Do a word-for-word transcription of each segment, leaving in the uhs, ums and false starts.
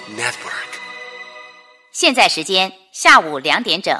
Network。 现在时间下午两点整。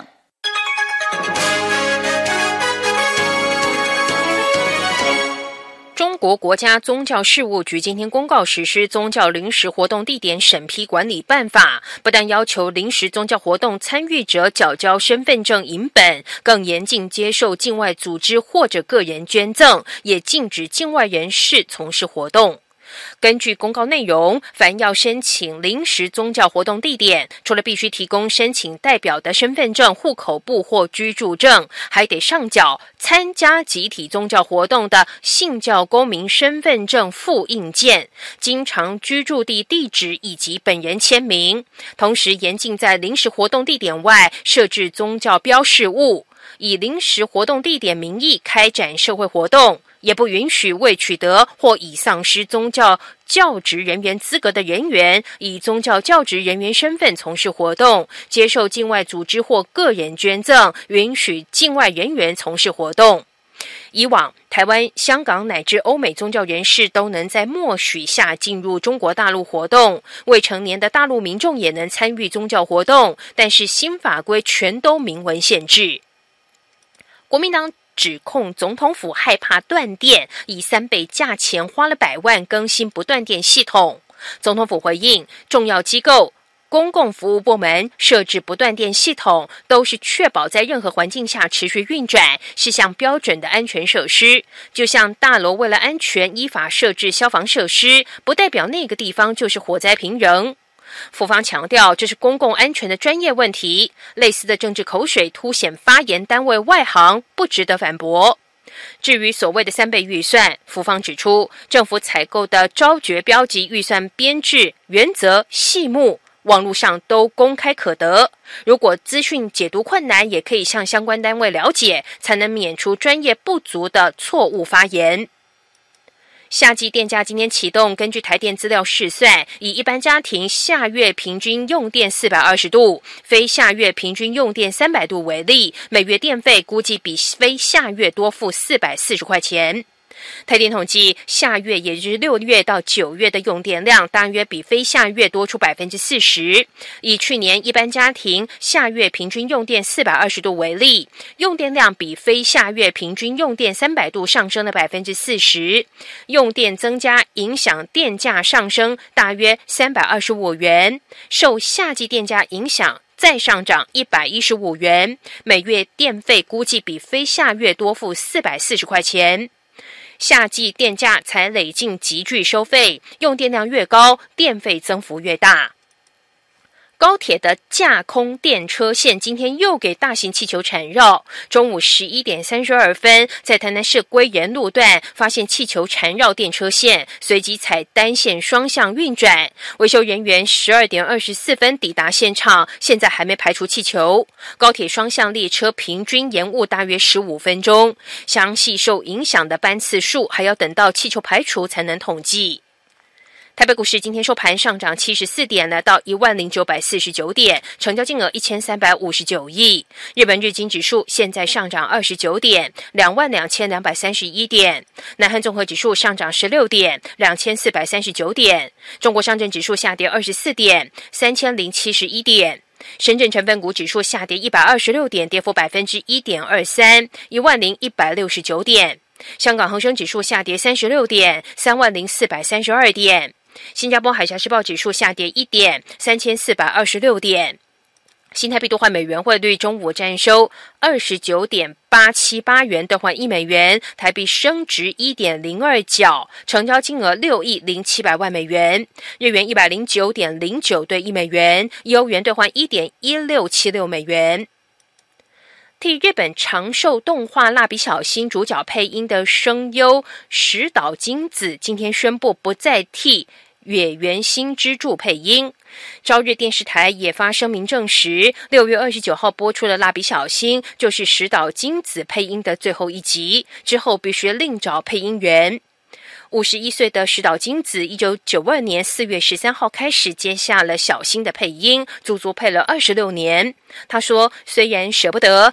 中国国家宗教事务局今天公告实施宗教临时活动地点审批管理办法，不但要求临时宗教活动参与者缴交身份证影本，更严禁接受境外组织或者个人捐赠，也禁止境外人士从事活动。根据公告内容，凡要申请临时宗教活动地点，除了必须提供申请代表的身份证、户口簿或居住证，还得上缴参加集体宗教活动的信教公民身份证复印件、经常居住地地址以及本人签名。同时严禁在临时活动地点外设置宗教标示物，以临时活动地点名义开展社会活动，也不允许未取得或已丧失宗教教职人员资格的人员以宗教教职人员身份从事活动，接受境外组织或个人捐赠，允许境外人员从事活动。以往台湾、香港乃至欧美宗教人士都能在默许下进入中国大陆活动，未成年的大陆民众也能参与宗教活动，但是新法规全都明文限制。国民党指控总统府害怕断电，以三倍价钱花了百万更新不断电系统。总统府回应，重要机构、公共服务部门设置不断电系统，都是确保在任何环境下持续运转，是项标准的安全设施。就像大楼为了安全依法设置消防设施，不代表那个地方就是火灾频仍。府方强调，这是公共安全的专业问题，类似的政治口水凸显发言单位外行，不值得反驳。至于所谓的三倍预算，府方指出，政府采购的招决标及预算编制原则细目，网络上都公开可得。如果资讯解读困难，也可以向相关单位了解，才能免除专业不足的错误发言。夏季电价今天启动，根据台电资料试算，以一般家庭夏月平均用电四百二十度，非夏月平均用电三百度为例，每月电费估计比非夏月多付四百四十块钱。台电统计，夏月也就是六月到九月的用电量大约比非夏月多出百分之四十。以去年一般家庭夏月平均用电四百二十度为例，用电量比非夏月平均用电三百度上升了百分之四十。用电增加影响电价上升大约三百二十五元，受夏季电价影响再上涨一百一十五元，每月电费估计比非夏月多付四百四十块钱。夏季电价才累进集聚收费，用电量越高，电费增幅越大。高铁的架空电车线今天又给大型气球缠绕，中午十一点三十二分，在台南市归仁路段发现气球缠绕电车线，随即采单线双向运转。维修人员十二点二十四分抵达现场，现在还没排除气球。高铁双向列车平均延误大约十五分钟，详细受影响的班次数还要等到气球排除才能统计。台北股市今天收盘上涨七十四点，来到一万零九百四十九点，成交金额一千三百五十九亿。日本日经指数现在上涨二十九点，两万两千两百三十一点。南韩综合指数上涨十六点，两千四百三十九点。中国上证指数下跌二十四点，三千零七十一点。深圳成分股指数下跌一百二十六点，跌幅百分之一点二三，一万零一百六十九点。香港恒生指数下跌三十六点，三万零四百三十二点。新加坡海峡时报指数下跌一点，三千四百二十六点。新台币兑换美元汇率中午站收二十九点八七八元兑换一美元，台币升值一点零二角，成交金额六亿零七百万美元。日元一百零九点零九兑一美元，欧元兑换一点一六七六美元。替日本长寿动画《蜡笔小新》主角配音的声优石岛晶子今天宣布不再替野原新之助配音。朝日电视台也发声明证实，六月二十九号播出的《蜡笔小新》就是石岛晶子配音的最后一集，之后必须另找配音员。五十一岁的石岛晶子一九九二年四月十三号开始接下了小新的配音，足足配了二十六年。他说，虽然舍不得，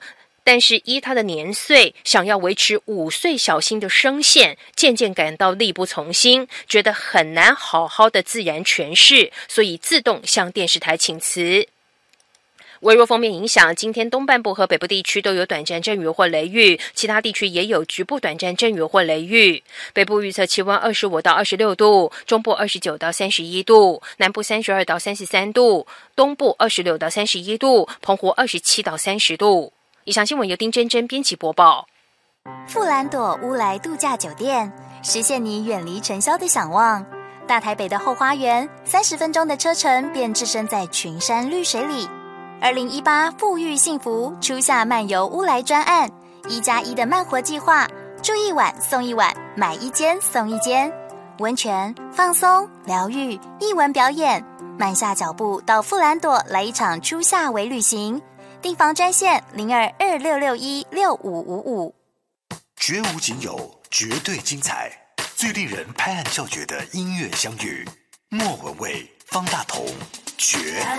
但是依他的年岁，想要维持五岁小新的声线，渐渐感到力不从心，觉得很难好好的自然诠释，所以自动向电视台请辞。微弱锋面影响，今天东半部和北部地区都有短暂阵雨或雷雨，其他地区也有局部短暂阵雨或雷雨。北部预测气温二十五到二十六度，中部二十九到三十一度，南部三十二到三十三度，东部二十六到三十一度，澎湖二十七到三十度。以上新闻由丁真真编辑播报。 富兰朵乌来度假酒店，实现你远离尘嚣的想望。大台北的后花园，三十分钟的车程便置身在群山绿水里。二零一八富裕幸福初夏漫游乌来专案，一加一的慢活计划，住一晚送一晚，买一间送一间。温泉、放松、疗愈、艺文表演，慢下脚步到富兰朵来一场初夏微旅行。订房专线零二二六六一六五五五。 绝无仅有，绝对精彩，最令人拍案叫绝的音乐相遇。莫文蔚、方大同，绝。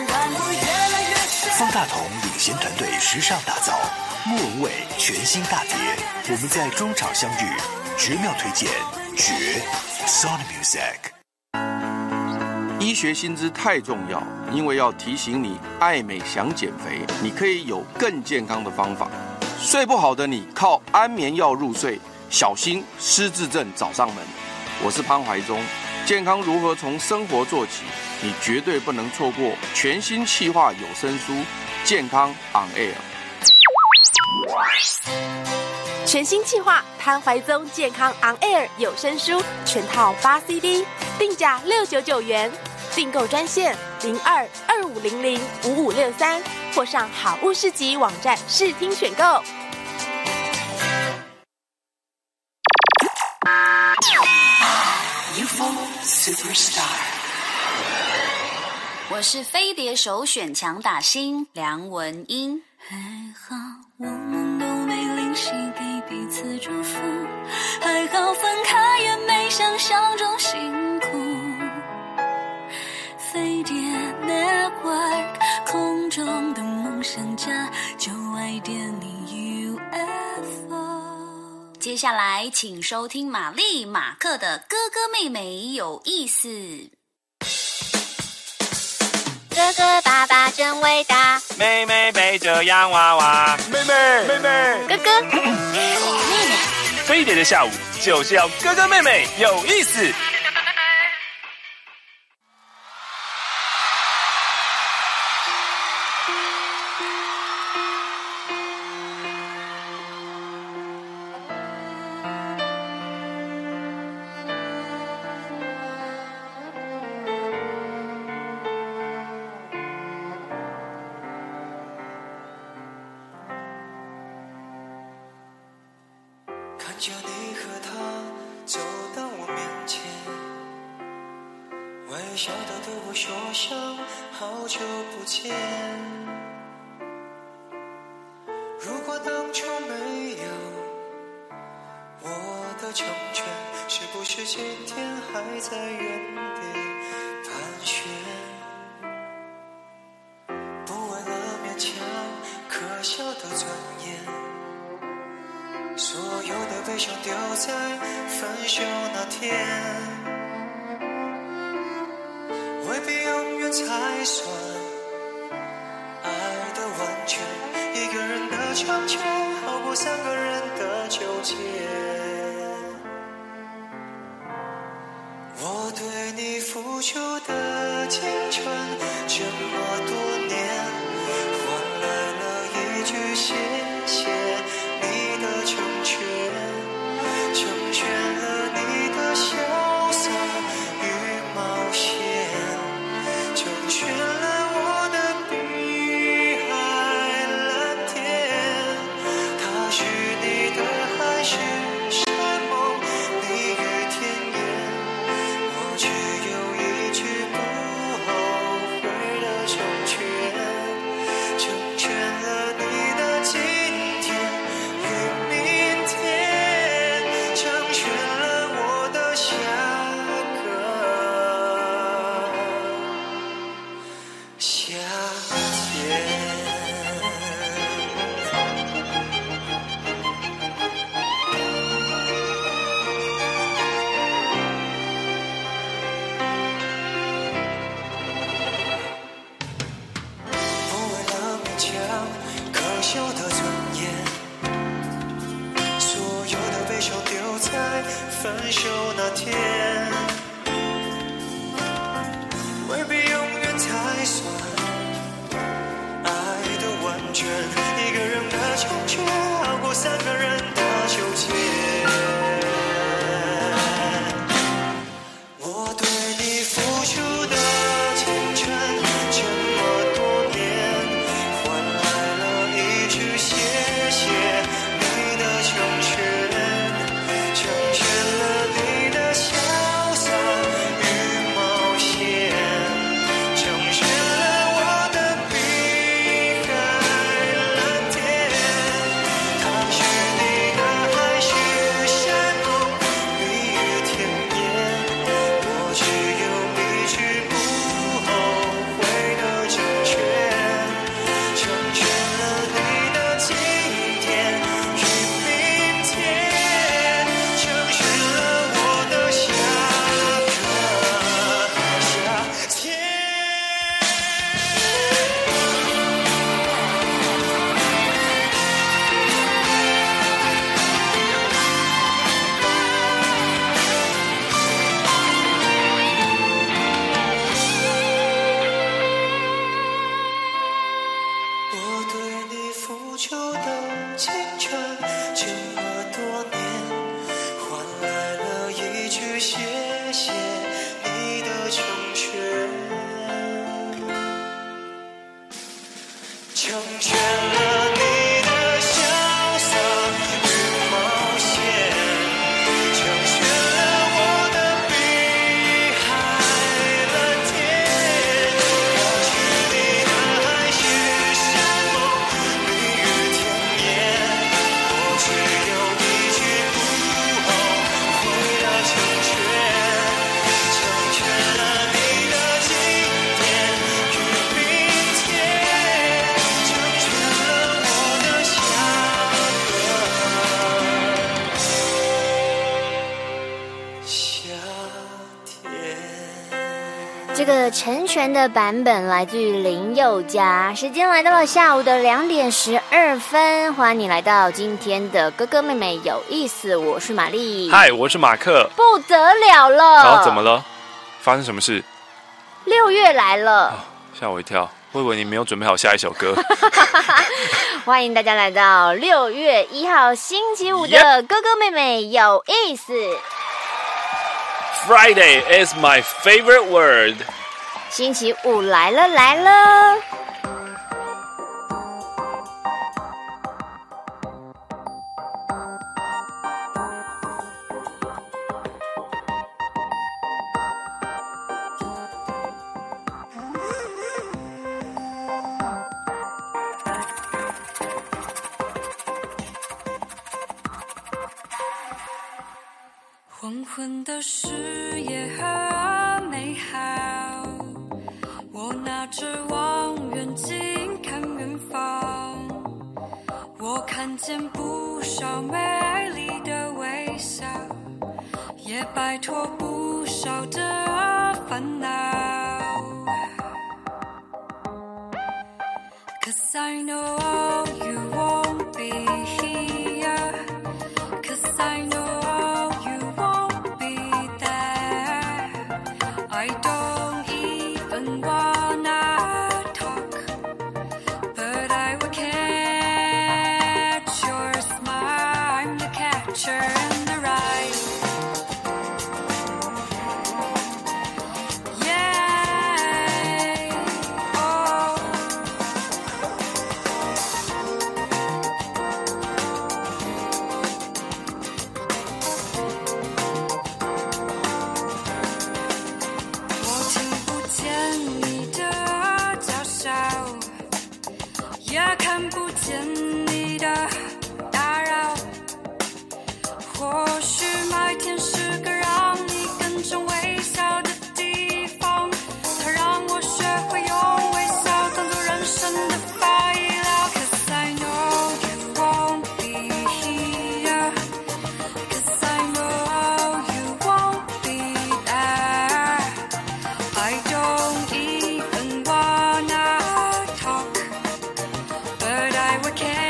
方大同领衔团队时尚打造，莫文蔚全新大碟，我们在中场相遇，绝妙推荐，绝 Sony Music。 医学新知太重要，因为要提醒你，爱美想减肥，你可以有更健康的方法。睡不好的你，靠安眠药入睡，小心失智症找上门。我是潘怀宗，健康如何从生活做起？你绝对不能错过全新企划有声书《健康 on air》。 全新企划潘怀宗健康 on air 有声书全套八 C D， 定价六九九元，订购专线零二二五零零五五六三，或上好物市集网站试听选购。 我是飞碟首选强打星梁文音。 还好我们都没灵犀给彼此祝福，还好分开也没想象中辛苦。飞碟 Network 空中的梦想家，就爱点你 U F O。 接下来请收听玛丽马克的哥哥妹妹有意思。 哥哥爸爸真伟大， 妹妹背着洋娃娃， 妹妹妹妹， 哥哥妹妹。 飞碟的下午就是要哥哥妹妹有意思。 看着你和他走到我面前，微笑的对我说声好久不见。如果当初没有我的成全，是不是今天还在原地盘旋？不为了勉强可笑的尊严，所有的悲伤丢在分手那天，未必永远才算爱的完全。一个人的成全好过三个人的纠结。我对你付出的青春这么多年，换来了一句谢谢你的成全，成全了你的潇洒与冒险，成全了我的碧海蓝天。他是你的海誓山盟，你与天言，我只有一句不后悔的成全，成全了你的今天与明天，成全了我的下个夏天。 羞的尊严，所有的悲伤丢在分手那天，未必永远才算爱的完全，一个人的成全好过三个人的纠结。我对你付出的青春这么多年，换来了一句谢谢你的成全，成全了你的潇洒与冒险，成全了我的碧海蓝天。它是你的海誓山盟，蜜语甜言，我只有一句不后悔的成全，成全了你的今天与明天，成全了我的下个夏天。我对你付出的青春这么多年，换来了一句谢谢你的成全，成全了你的潇洒与冒险，成全了我的碧海蓝天。它是你的海誓山盟，蜜语甜言，我只有一句不后悔的成全，成全了你的今天与明天，成全了我的下个夏天。 这个成全的版本来自于林宥嘉。时间来到了下午的两点十二分，欢迎你来到今天的哥哥妹妹有意思，我是玛丽。 嗨，我是马克。 不得了了！ 然后怎么了？发生什么事？ 六月来了， 吓我一跳，我以为你没有准备好下一首歌。 欢迎大家来到六月一号星期五的哥哥妹妹有意思。 Friday is my favorite word。 星期五来了来了。 黄昏的视野很美好，我拿着望远镜看远方，我看见不少美丽的微笑，也摆脱不少的烦恼。Cause I know you won't be here, Cause I know I don't even wanna talk, but I will catch your smile. I'm the catcher in the rye. Yeah, oh. I would care.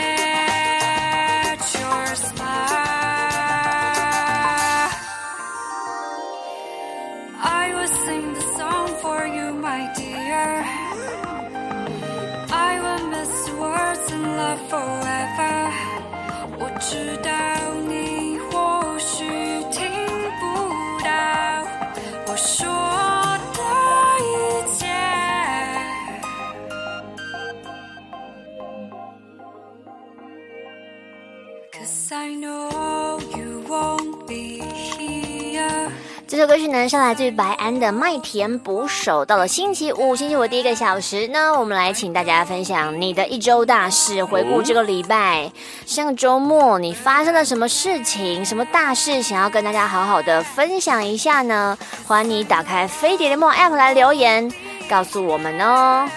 'Cause I know you won't be here. 这首歌曲呢是来自于白安的《麦田捕手》。到了星期五，星期五第一个小时呢，我们来请大家分享你的一周大事，回顾这个礼拜。上个周末你发生了什么事情，什么大事想要跟大家好好的分享一下呢？欢迎你打开飞碟联盟 App 来留言，告诉我们哦。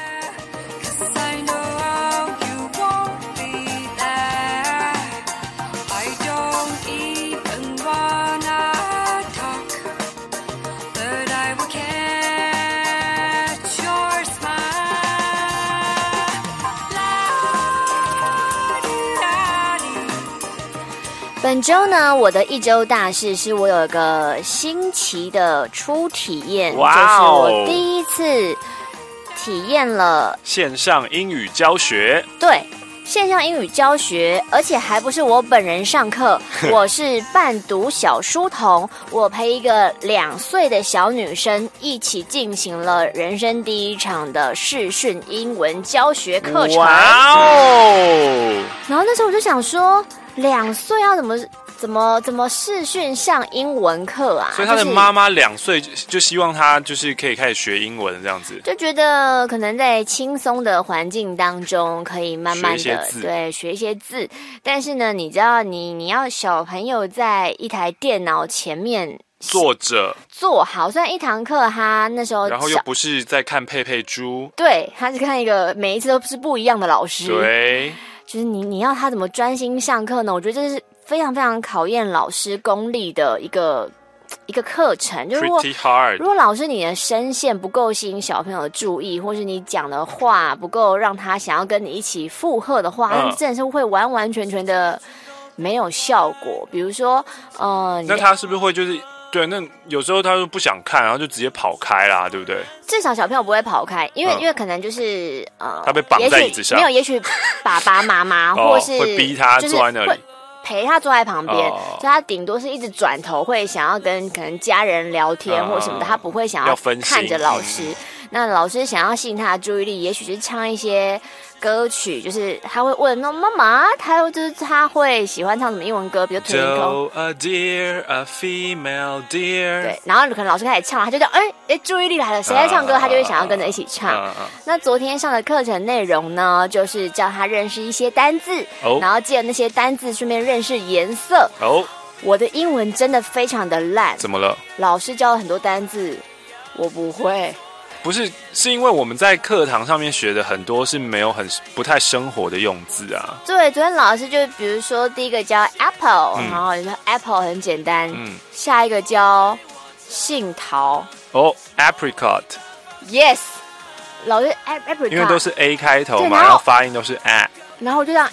本周呢，我的一周大事是我有一个新奇的初体验， wow 就是我第一次体验了线上英语教学。 对，线上英语教学，而且还不是我本人上课，我是伴读小书童，我陪一个两岁的小女生一起进行了人生第一场的视讯英文教学课程。 哇哦！ 然后那时候我就想说，两岁要怎么怎么怎么视讯上英文课啊？ 所以他的妈妈两岁就希望他就是可以开始学英文这样子， 就觉得可能在轻松的环境当中可以慢慢的对学一些字，但是呢，你知道你你要小朋友在一台电脑前面坐着坐好，虽然一堂课他那时候然后又不是在看佩佩猪， 对，他是看一个每一次都是不一样的老师， 对。 就是你你要他怎么专心上课呢？我觉得这是非常非常考验老师功力的一个一个课程。就如果 Pretty hard. 如果老师你的声线不够吸引小朋友的注意，或是你讲的话不够让他想要跟你一起附和的话，那、嗯、真的是会完完全全的没有效果。比如说，呃， 那他是不是会就是？对，那有时候他就不想看，然后就直接跑开啦，对不对？ 至少小朋友不会跑开，因为、嗯、因为可能就是呃， 他被绑在椅子上， 没有，也许爸爸妈妈或是、 哦、会逼他坐在那里， 陪他坐在旁边， 哦、 所以他顶多是一直转头，会想要跟可能家人聊天或什么的，嗯、他不会想要看着老师。那老师想要吸引他的注意力，也许是唱一些歌曲，就是他会问那妈妈，他就是他会喜欢唱什么英文歌，比如 Twinkle a deer, a female deer。 对，然后可能老师开始唱，他就叫哎哎，注意力来了，谁在唱歌，他就会想要跟着一起唱。 啊啊、 那昨天上的课程内容呢，就是教他认识一些单字，哦、然后借那些单字顺便认识颜色。 哦， 我的英文真的非常的烂。 怎么了？ 老师教了很多单字，我不会。 不是，是因为我们在课堂上面学的很多是没有很不太生活的用字啊。 对，昨天老师就比如说第一个教 apple，、嗯、然后你说 apple 很简单，嗯，下一个教杏桃， 哦 apricot，yes， 老师 apricot， 因为都是 a 开头嘛，然后, 然后发音都是 a， 然后我就这样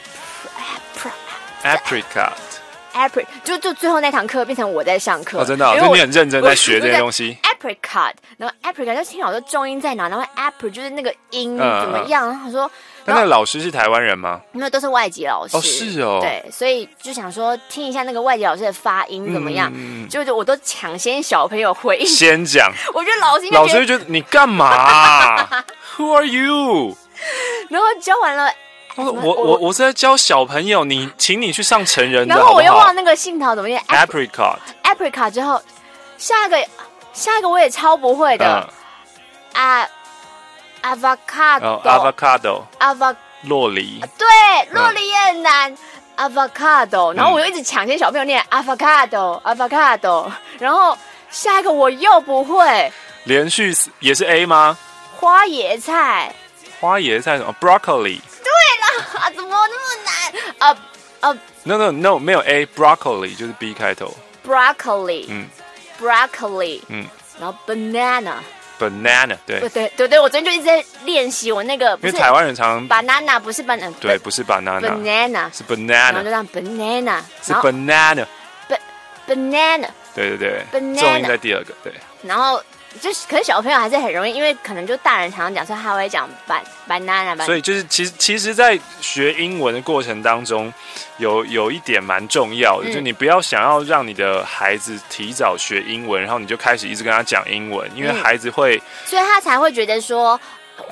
apricot。 Apricot 就就最后那堂课变成我在上课哦，真的、哦，所以你很认真在学这些东西。 Apricot， 然后 Apricot 就听好多重音在哪，然后 Apricot 就是那个音怎么样？然后他说， 那那个老师是台湾人吗？ 因为都是外籍老师。 哦，是哦。 对，所以就想说听一下那个外籍老师的发音怎么样？嗯、就我都抢先小朋友回应， 先讲。 我觉得老师老师就觉得你干嘛、啊、？Who are you？ 然后教完了。 我我我我是在教小朋友，你请你去上成人的， 然后我又忘了那个杏桃怎么念 ，apricot apricot 之后，下一个下一个我也超不会的，啊、嗯 avocado avocado avoc 洛梨， 对，洛梨也很难、嗯、avocado， 然后我又一直抢先小朋友念 avocado avocado， 然后下一个我又不会， 连续也是 A 吗？ 花椰菜， 花椰菜什么 broccoli。 对了，啊，怎么那么难？呃呃 ，no no no， 没有 A， broccoli 就是 B 开头。 broccoli， 嗯 ，broccoli， 嗯， 然后 banana，banana， 对， 对对对对，我昨天就一直在练习我那个， 因为台湾人常 banana 不是 banana， 对，不是 banana，banana 是 banana， 然后就让 banana， 是 banana，banana， 对对对对 ，banana， 重音在第二个，对， 然后。就是，可是小朋友还是很容易，因为可能就大人常常讲说他会讲 banana， 所以就是其实其实，在学英文的过程当中，有有一点蛮重要的，嗯、就是你不要想要让你的孩子提早学英文，然后你就开始一直跟他讲英文，因为孩子会， 嗯、所以他才会觉得说。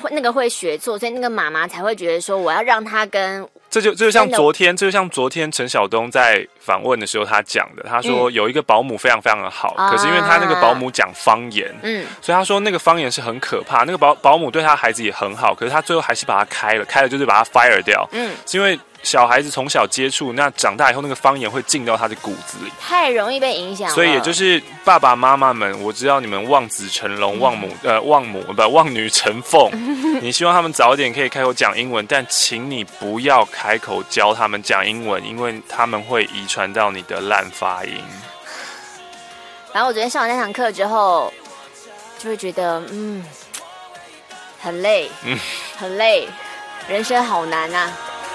那个会学错，所以那个妈妈才会觉得说我要让他跟。 这就这就像昨天，这就像昨天陈晓东在访问的时候他讲的，他说有一个保姆非常非常的好，嗯、可是因为他那个保姆讲方言，嗯，所以他说那个方言是很可怕。那个保保姆对他孩子也很好，可是他最后还是把他开了，开了就是把他 fire 掉，嗯，是因为小孩子从小接触，那长大以后那个方言会进到他的骨子里， 太容易被影响了。 所以也就是爸爸妈妈们，我知道你们望子成龙、望母呃望母不望女成凤，你希望他们早一点可以开口讲英文，但请你不要开口教他们讲英文，因为他们会遗传到你的烂发音。 然后我昨天上完那堂课之后，就会觉得嗯很累，嗯很累，人生好难啊。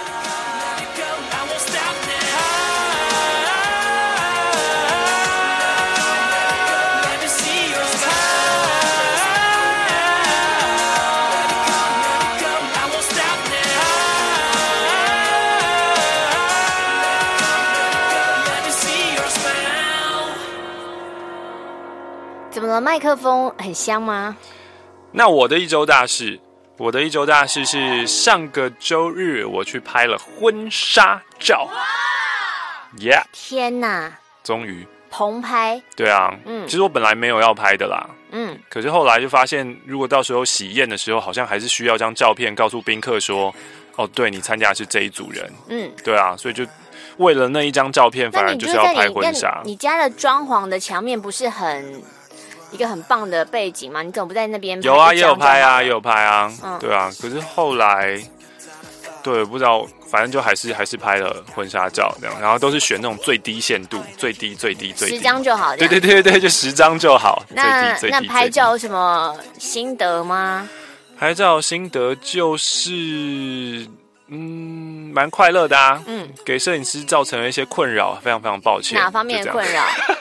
怎么了？麦克风很香吗？ 那我的一周大事，我的一周大事是上个周日我去拍了婚纱照。Yeah！ 天哪！ 终于棚拍。 对啊，嗯，其实我本来没有要拍的啦，嗯，可是后来就发现，如果到时候喜宴的时候，好像还是需要一张照片告诉宾客说，哦，对你参加的是这一组人，嗯，对啊，所以就为了那一张照片，反而就是要拍婚纱。 你家的装潢的墙面不是很？一个很棒的背景嘛，你怎么不在那边拍？ 有啊，也有拍啊，也有拍啊，嗯、对啊。可是后来，对，不知道，反正就还是还是拍了婚纱照这样，然后都是选那种最低限度，最低最低最低， 十张就好。 对对对对，就十张就好。 那最低最低那拍照有什么心得吗？ 拍照心得就是，嗯，蛮快乐的啊。嗯，给摄影师造成了一些困扰，非常非常抱歉。 哪方面的困扰？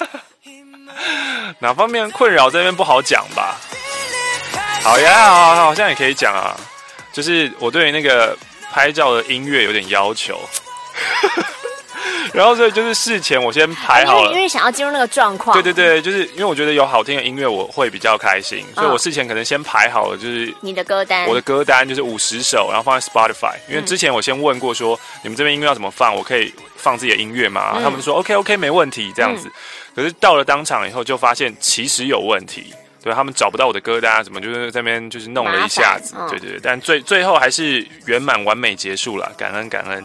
哪方面困扰这边不好讲吧？好呀，好，好像也可以讲啊。就是我对那个拍照的音乐有点要求，然后所以就是事前我先排好了， 因为因为想要进入那个状况。 对对对，就是因为我觉得有好听的音乐我会比较开心，所以我事前可能先排好了，就是你的歌单， 我的歌单就是五十首，然后放在 Spotify。因为之前我先问过说，你们这边音乐要怎么放，我可以放自己的音乐嘛？嗯、他们说 OK OK 没问题这样子。嗯，可是到了当场以后，就发现其实有问题，对他们找不到我的歌单啊，怎么就是在那边就是弄了一下子，嗯、对对对，但最最后还是圆满完美结束了，感恩感恩。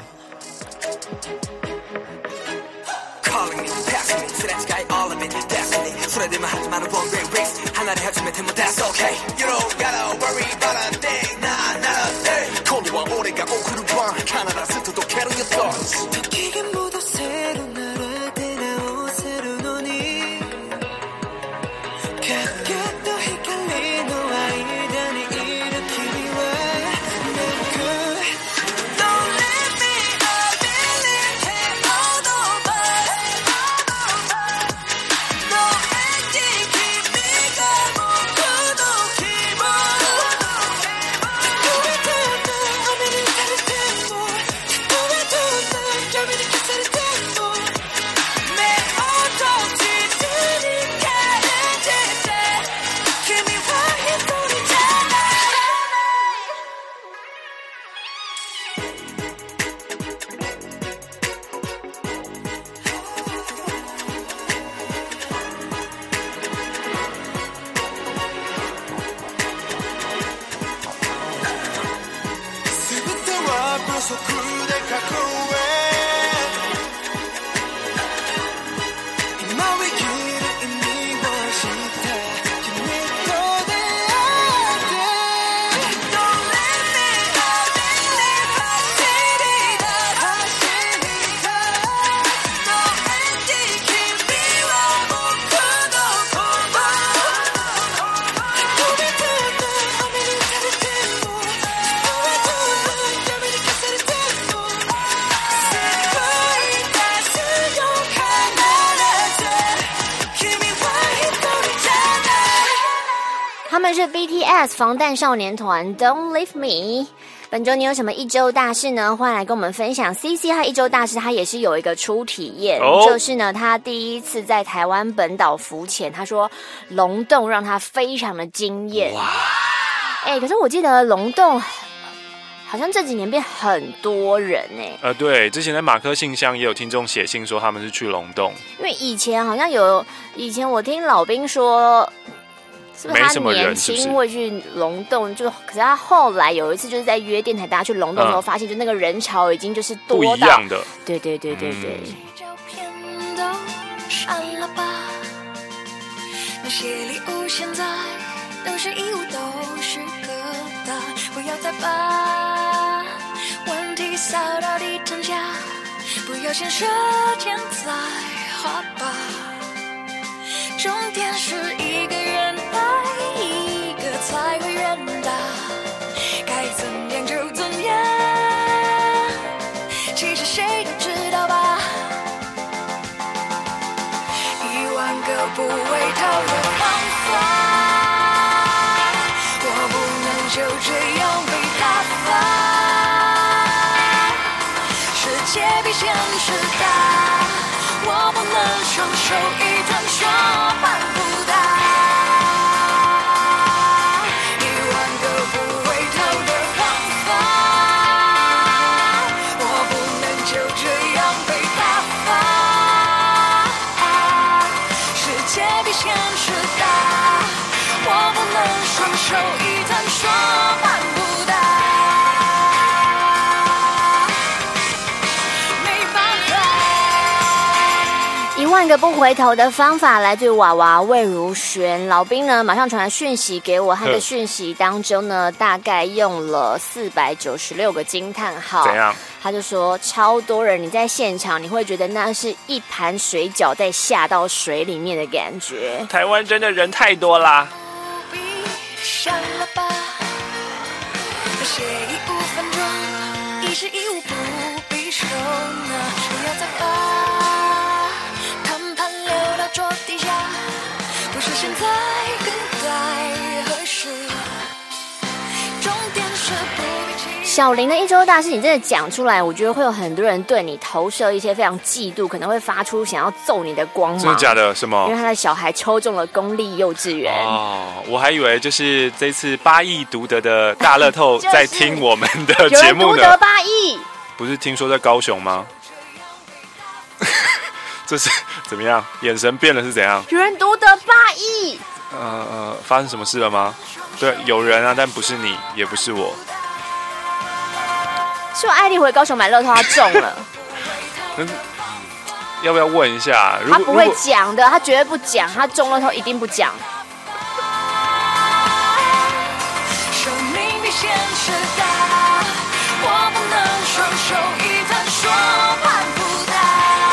他们是 B T S 防弹少年团 Don't Leave Me。本周你有什么一周大事呢？欢迎来跟我们分享。C C 他一周大事，他也是有一个初体验，哦、就是呢，他第一次在台湾本岛浮潜，他说龙洞让他非常的惊艳。哇！ 哎、欸，可是我记得龙洞好像这几年变很多人哎、欸。 呃，对，之前在马克信箱也有听众写信说他们是去龙洞， 因为以前好像有，以前我听老兵说，是不是他年轻会去龙洞？就可是他后来有一次就是在约电台大家去龙洞的时候，发现就那个人潮已经就是多到不一样的。 对对对对对。 删了吧，那些礼物现在都是义务，都是疙瘩，不要再把问题扫到地毯下，不要先射箭再画吧。重点是一个人爱一个才会远大，该怎样就怎样，其实谁都知道吧。个不回头的方法，我不能就这样被打发。世界比现实大，我不能双手一摊说办不到。一万个不回头的方法，我不能就这样被打发。现实大，我不能双手一摊说办不到，没办法。 一万个不回头的方法来自娃娃魏如萱。老兵呢马上传来讯息给我，他的讯息当中呢大概用了四百九十六个惊叹号。 怎样？ 他就说超多人，你在现场你会觉得那是一盘水饺在下到水里面的感觉。 台湾真的人太多啦。 不必删了吧，那些义务分装已是义务，不必收纳。不要再把谈判留到桌底下，不是现在更待何时。重点是不小林的一周大事，你真的讲出来，我觉得会有很多人对你投射一些非常嫉妒，可能会发出想要揍你的光芒。 真的假的？什么？ 因为他的小孩抽中了公立幼稚园。 哦，我还以为就是这次八亿独得的大乐透在听我们的节目呢。有人独得八亿？ 不是听说在高雄吗？这是怎么样？眼神变了是怎样？ 有人独得八亿？ 呃呃，发生什么事了吗？对，有人啊，但不是你，也不是我。 是我艾丽回高雄买乐透，他中了。 要不要问一下？ 他不会讲的，他绝对不讲，他中乐透一定不讲。生命比现实大，我不能双手一摊说办不到。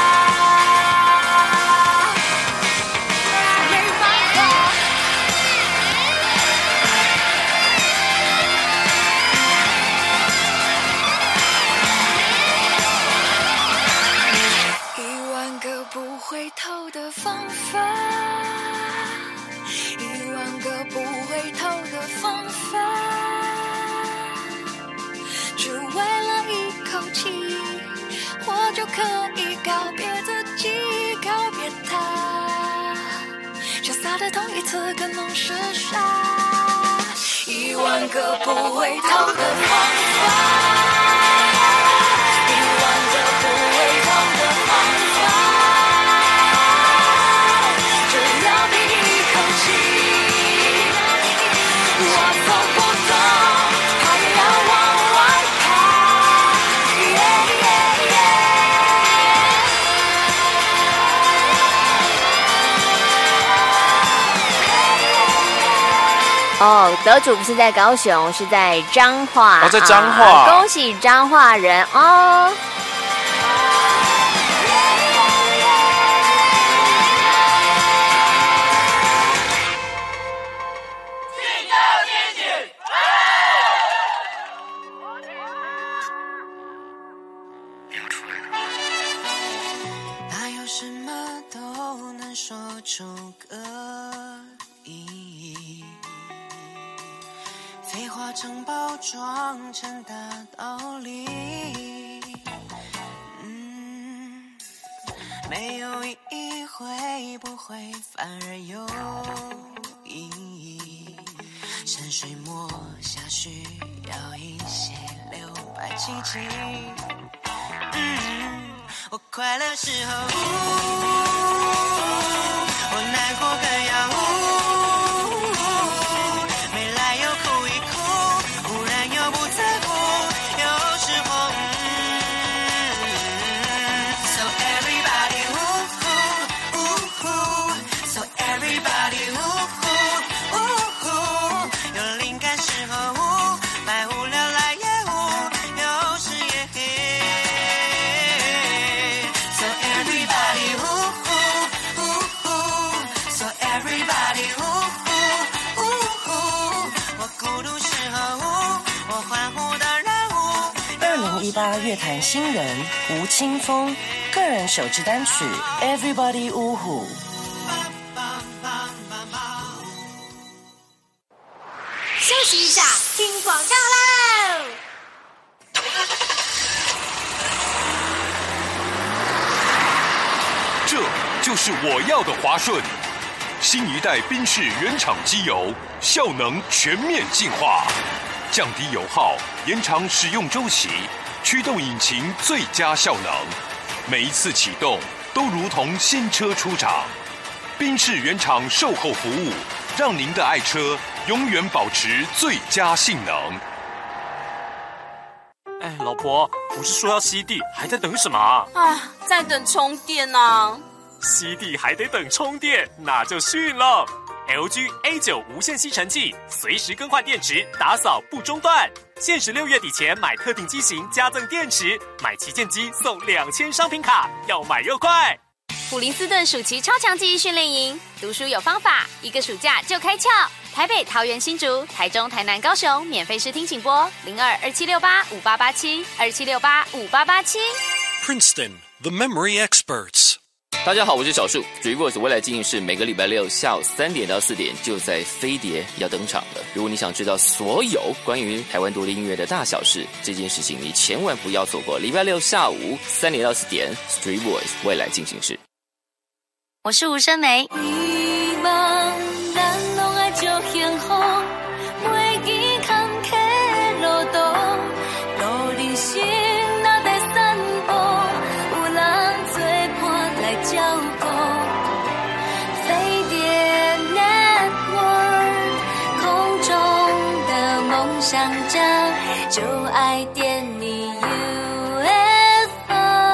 没办法。一万个不回头的方法，一万个不回头的方法，只为了一口气，我就可以告别自己，告别他。潇洒的同一次可能是傻，一万个不回头的方法，一万个不回头的方法，只要你一口气，我走不动，还要往外爬。Yeah, yeah, yeah. 哦，得主不是在高雄，是在彰化。 哦，在彰化、 啊，恭喜彰化人哦！ 哪有什么都能说出个意义？废话成包装成大道理，嗯，没有意义，会不会反而有意义？ 山水墨下需要一些留白奇迹。嗯，我快乐时候，我难过更要没来由哭一哭，忽然又不在乎，有时候嗯 So everybody ooh ooh ooh So everybody ooh ooh ooh 有灵感时候呜，百无聊赖也呜，有时也黑。So everybody ooh ooh ooh So everybody ooh ooh ooh 我孤独时候呜，我欢呼的人呜。 二零一八乐坛新人吴青峰个人首支单曲 Everybody 呜呼。 休息一下，听广告喽。 这就是我要的华顺，新一代宾士原厂机油，效能全面进化，降低油耗，延长使用周期，驱动引擎最佳效能，每一次启动都如同新车出厂。宾士原厂售后服务，让您的爱车永远保持最佳性能。 哎，老婆，不是说要吸地，还在等什么啊？ 啊，在等充电啊。 吸地还得等充电，那就逊了。L G A 九 无线吸尘器，随时更换电池，打扫不中断。限时六月底前买特定机型加赠电池，买旗舰机送两千商品卡，要买又快。 普林斯顿暑期超强记忆训练营，读书有方法，一个暑假就开窍。台北、桃园、新竹、台中、台南、高雄，免费试听请拨零二二七六八五八八七二七六八五八八七。 Princeton, the memory experts. 大家好，我是小树。Dreamworks 未来进行式每个礼拜六下午三点到四点就在飞碟要登场了。如果你想知道所有关于台湾独立音乐的大小事，这件事情你千万不要错过。礼拜六下午三点到四点 Dreamworks 未来进行式。 我是吴声梅。 希望咱拢爱足幸福，袂记坎坷路途，路人生若在散步，有人做伴来照顾。飞碟 Network 空中的梦想家，就爱点你 U F O。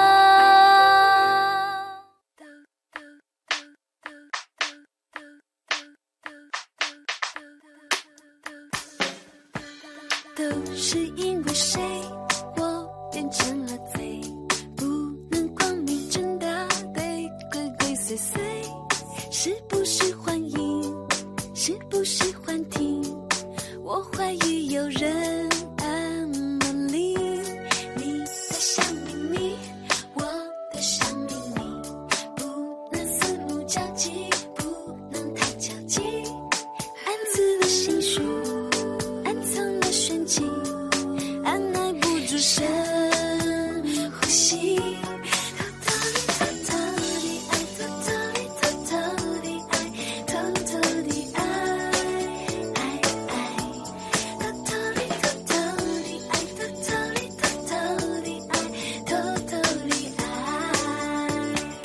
都是因为谁，我变成了贼，不能光明正大对鬼鬼祟祟，是不是欢迎，是不是幻听，我怀疑有人暗门铃，你的小秘密，我的小秘密，不能四目交集，不能太交集，暗自的心绪，暗藏了玄机，按耐不住深呼吸，偷偷地偷偷地爱，偷偷地偷偷地爱，偷偷地爱，爱爱，偷偷地偷偷地爱，偷偷地偷偷地爱，偷偷地爱。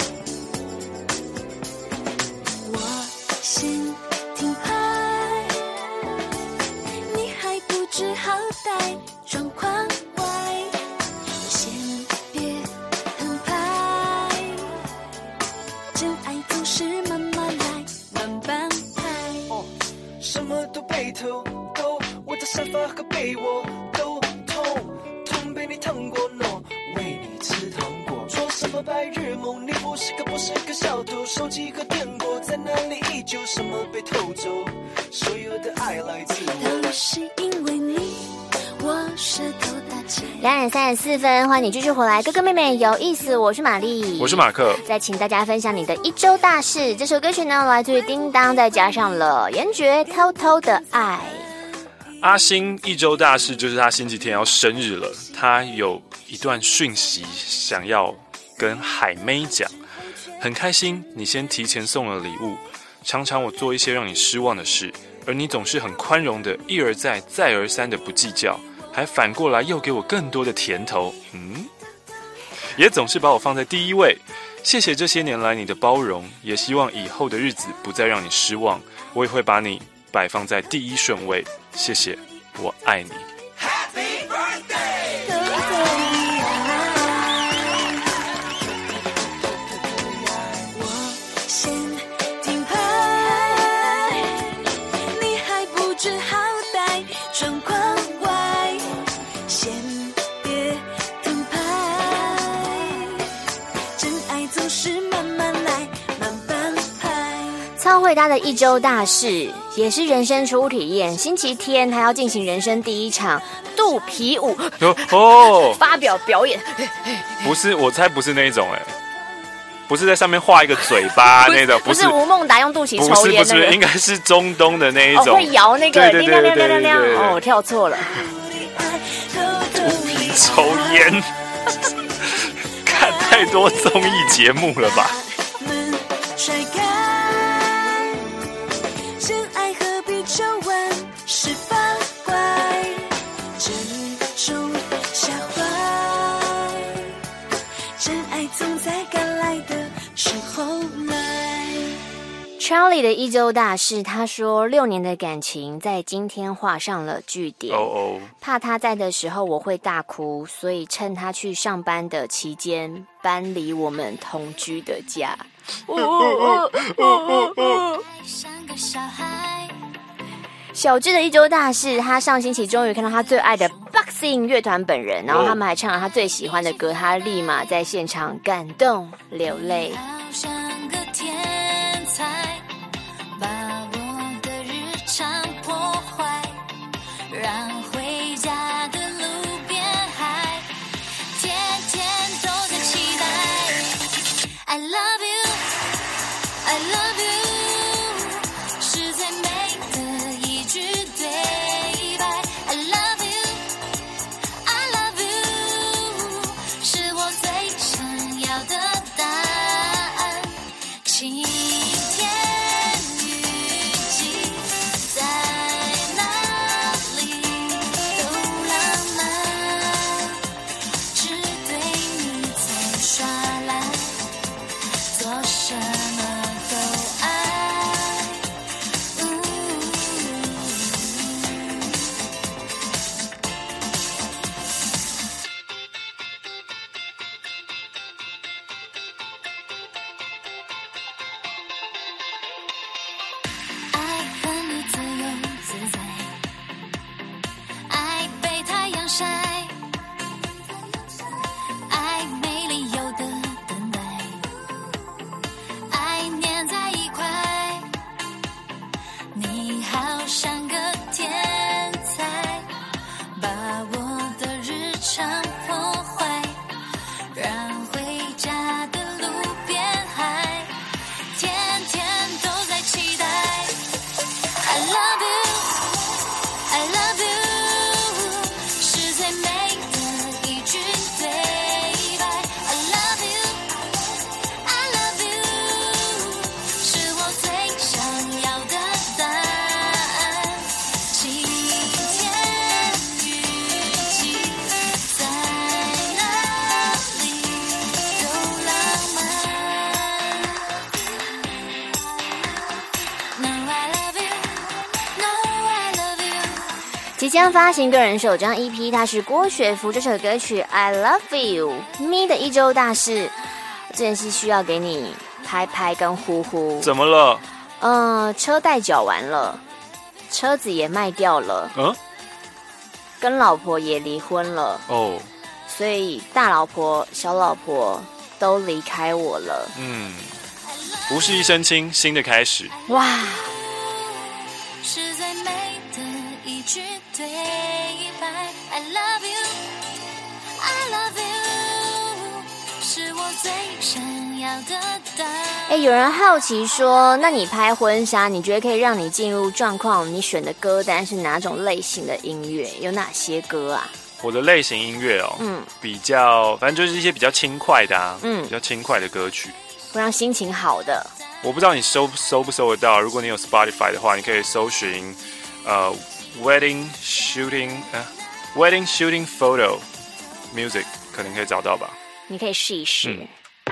我先停牌，你还不知好歹，状况外，先别横拍，真爱总是慢慢来，慢半拍。 哦，什么都被偷，都我的沙发和被窝都痛，痛被你烫过 no， 喂你吃糖果，说什么白日梦，你不是个不是个小偷，手机和电波在哪里依旧，什么被偷走，所有的爱来自我， 都是因为你，我舌头打结。 两点三十四分，欢迎你继续回来，哥哥妹妹有意思，我是玛丽， 我是马克。 再请大家分享你的一周大事。这首歌曲呢，来自于叮当，再加上了严爵偷偷的爱。 阿星一周大事就是他星期天要生日了，他有一段讯息想要跟海妹讲，很开心你先提前送了礼物，常常我做一些让你失望的事， 而你总是很宽容的，一而再再而三的不计较，还反过来又给我更多的甜头，嗯，也总是把我放在第一位。谢谢这些年来你的包容，也希望以后的日子不再让你失望，我也会把你摆放在第一顺位。谢谢，我爱你。 超会他的一周大事，也是人生初体验。星期天他要进行人生第一场肚皮舞哦， 发表表演。 不是，我猜不是那一种哎、欸，不是在上面画一个嘴巴那种， 不是吴孟达用肚脐抽烟、那个， 不是不是，应该是中东的那一种， 哦、会摇那个， 对对对对对对对， 哦，我跳错了， 肚皮抽烟，看太多综艺节目了吧？ Charlie 的一周大事，他说六年的感情在今天画上了句点。 哦哦， 怕他在的时候我会大哭，所以趁他去上班的期间，搬离我们同居的家。小智的一周大事，他上星期终于看到他最爱的 Boxing 乐团本人，然后他们还唱了他最喜欢的歌，他立马在现场感动流泪。 把我的日常破坏，让回家的路边还天天都在期待。I love you, I love you， 是最美的一句对白。I love you, I love you， 是我最想要的答案。晴天。 即将发行个人首张 E P， 它是郭雪芙这首歌曲 I Love You。 咪的一周大事，这件事需要给你拍拍跟呼呼。 怎么了？ 嗯，车贷缴完了，车子也卖掉了，嗯，跟老婆也离婚了哦，所以大老婆小老婆都离开我了。 嗯，不是一身轻，新的开始。 哇， 是最美的一句对白。 I love you, I love you， 是我最想要的答案。 哎，有人好奇说，那你拍婚纱，你觉得可以让你进入状况，你选的歌单是哪种类型的音乐？有哪些歌啊？ 我的类型音乐哦，嗯，比较反正就是一些比较轻快的啊，嗯，比较轻快的歌曲， 会让心情好的。 我不知道你收收不收得到。如果你有 Spotify 的话，你可以搜寻呃 wedding shooting 呃 wedding shooting photo music， 可能可以找到吧。 你可以试一试。嗯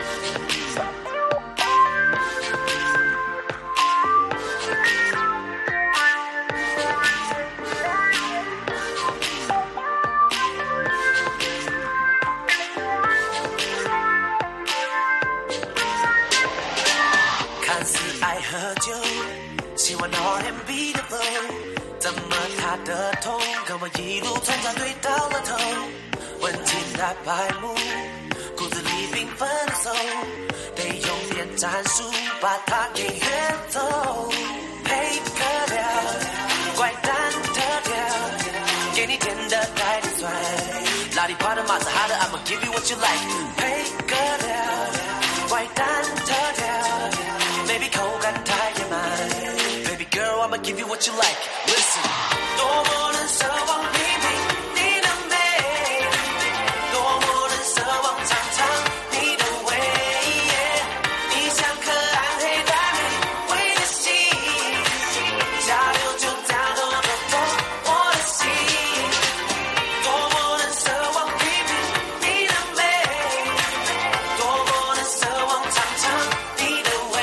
喝酒，喜欢 R and B 的 flow， 怎么他的痛跟我一路穿插对到了头，问题太白目，骨子里缤纷的手，得用点战术把他给约走，配个料，怪诞特调，给你甜的带点酸，拉里帕的马子哈的 I'ma give you what you like， 配个料，怪诞特调。Baby 口感太野蛮 Baby girl I'ma give you what you like Listen 多么能奢望比比你的美多么能奢望尝尝你的味 yeah 你像颗暗黑大美味的心下流就这样偷偷偷我的心多么能奢望比比你的美多么能奢望尝尝你的味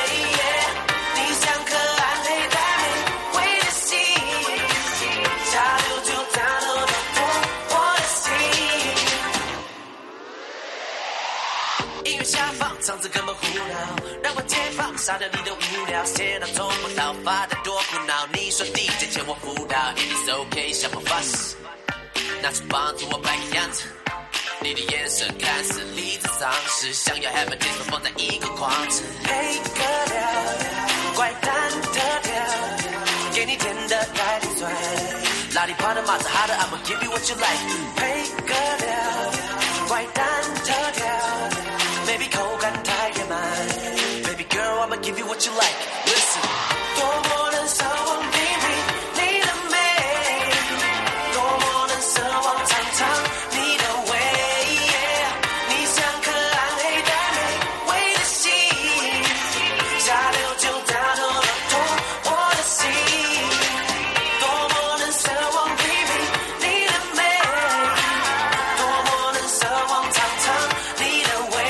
唱着根本胡闹，让我解放，杀掉你的无聊，写到从不到发的多苦恼。你说 D J 欠我辅导 ，It is OK， 想我 fuss， 拿出帮助我摆个样子。你的眼神看似理智丧失，想要 have a taste 放在一个框子。配个料，怪诞特调，给你甜的带点酸，拉里帕的马子哈的 I'ma give you what you like。配个料，怪诞特调。Baby 口感太野蛮 Baby girl I'ma give you what you like Listen 多么能奢望比比你的美多么能奢望尝尝你的味 yeah 你像颗暗黑但美味的心下流就这样偷偷偷我的心多么能奢望比比你的美多么能奢望尝尝你的味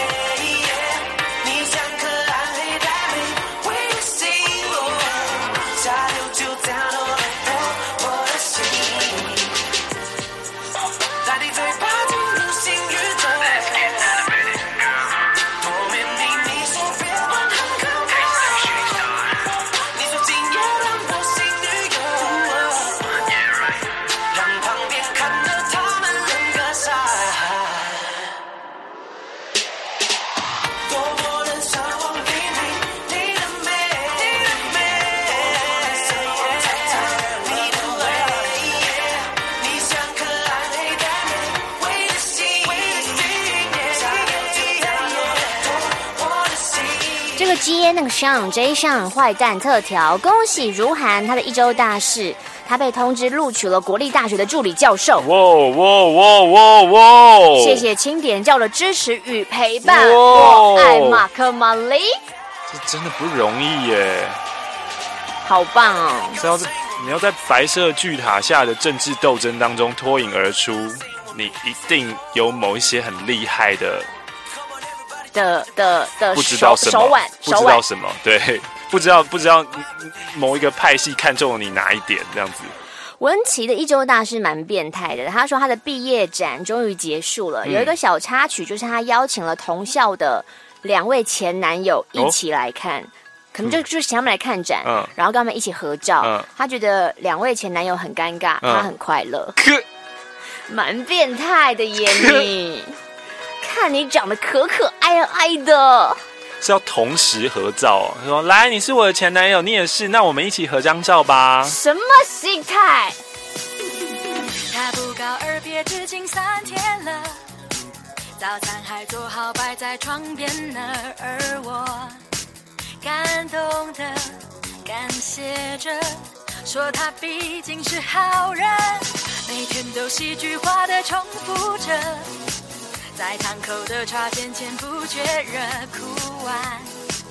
接那个上 J 上坏蛋特调，恭喜如涵她的一周大事，她被通知录取了国立大学的助理教授。 哇哇哇哇哇！ 谢谢清点教的支持与陪伴，我爱马克玛丽。 这真的不容易耶， 好棒哦！ 是要在你要在白色巨塔下的政治斗争当中脱颖而出，你一定有某一些很厉害的。 的的的不知道什么手腕， 不知道什么，对，不知道不知道某一个派系看中了你哪一点，这样子。 文琪的一周大事蛮变态的，他说他的毕业展终于结束了，嗯、有一个小插曲，就是他邀请了同校的两位前男友一起来看。哦可能就就是请他们来看展，嗯、然后跟他们一起合照。嗯、他觉得两位前男友很尴尬，嗯、他很快乐，蛮变态的耶你。看你长得可可爱爱的， 是要同时合照哦。他说：“来，你是我的前男友，你也是，那我们一起合张照吧。” 什么心态？ 他不告而别，至今三天了，早餐还做好摆在床边呢，而我感动的感谢着，说他毕竟是好人，每天都戏剧化的重复着。在堂口的茶间前不觉热哭完，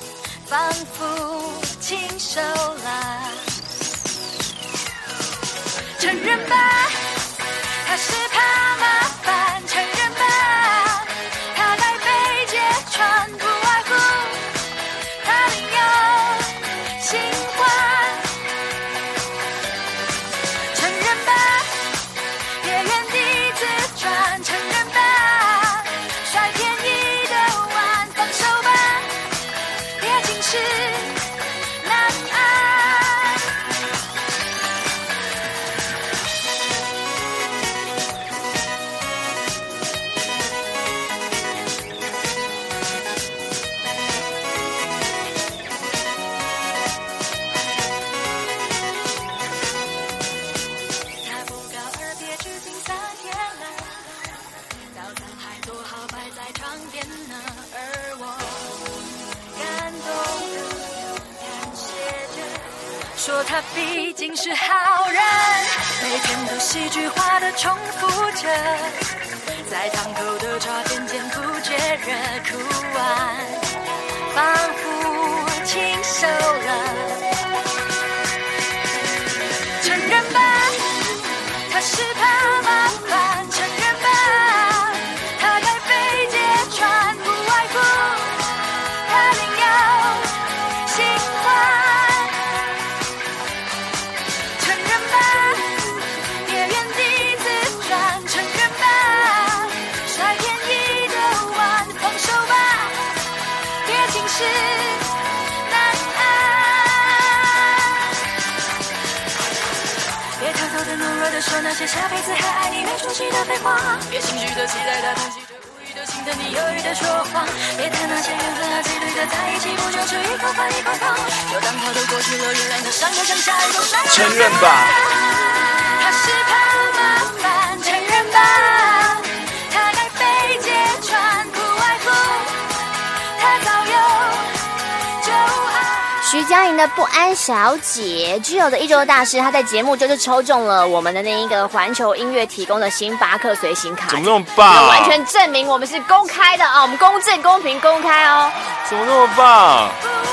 仿佛亲手了。承认吧，他是怕麻烦，承认吧，他该被揭穿，不外乎他另有新欢。承认吧，别原地自转，承认吧，甩便宜的碗，放手吧，别尽是难安。他不告而别至今三天了，早餐还做好摆在床边呢，而我感动的感谢着，说他毕竟是好人，每天都戏剧化的重复着，在堂口的茶边间不觉热哭完，仿佛亲手了。承认吧，他是怕麻烦，承认吧，他该被揭穿，不外乎他另有新欢。承认吧，别原地自转，承认吧，甩便宜的碗，放手吧，别尽是难安。别偷偷的懦弱的说那些下辈子还爱你没出息的废话，别心虚的期待他疼惜着无语的心疼你犹豫的说谎，别谈那些缘分啊几率的在一起不就是一口饭一口汤，就当他都过去了，原谅他伤口像下一种伤。 承认吧， 他是怕麻烦，承认吧，他该被揭穿，不外乎他早有旧爱。 徐佳莹的不安小姐，具有的一周大师，她在节目就是抽中了我们的那一个环球音乐提供的星巴克随行卡， 怎么那么棒？ 完全证明我们是公开的啊，我们公正、公平、公开哦。 怎么那么棒？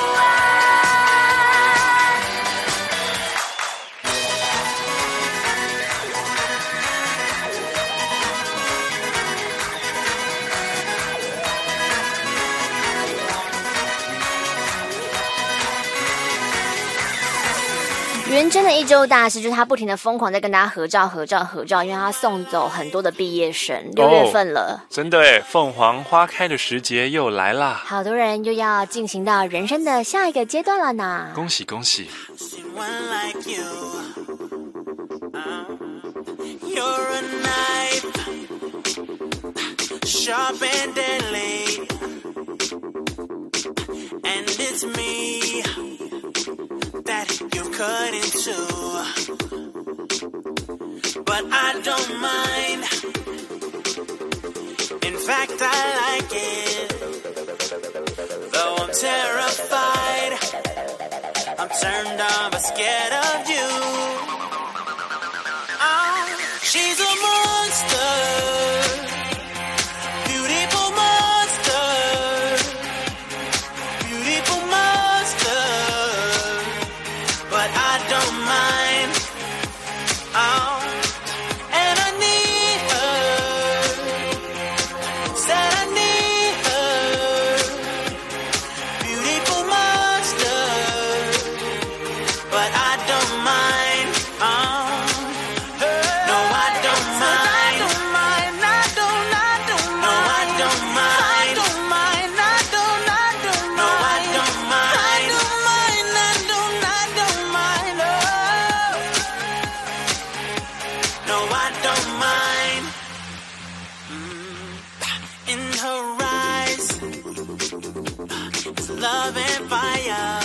元真的一周大事就是他不停的疯狂在跟大家合照合照合照，因为他送走很多的毕业生，六月份了， 哦、真的耶，凤凰花开的时节又来啦， 好多人又要进行到人生的下一个阶段了呢， 恭喜恭喜。 That you cut into, but I don't mind. In fact, I like it. Though I'm terrified, I'm turned on but scared of you. Oh, she's a monster, beautiful monster, beautiful monster. But I don't mind, oh, and I need her, said I need her, beautiful monster, but I don't mind, oh, her. No, I don't mind, I don't mind, I don't, I don't mind, no, I don't mind, I don't mind, I don't, I don't mind, no, I don't mind, I don't mind, I don't, I don't mind, oh. No, I don't mind. Mm. In her eyes is love and fire,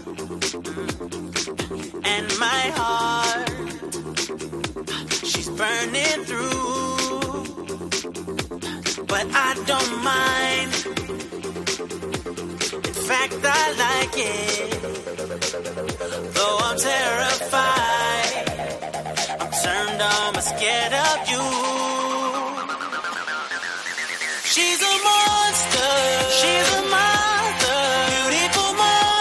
mm. And my heart, she's burning through, but I don't mind. In fact, I like it. Though I'm terrified, I'm turned on but scared of you. She's a monster, she's a monster, beautiful monster.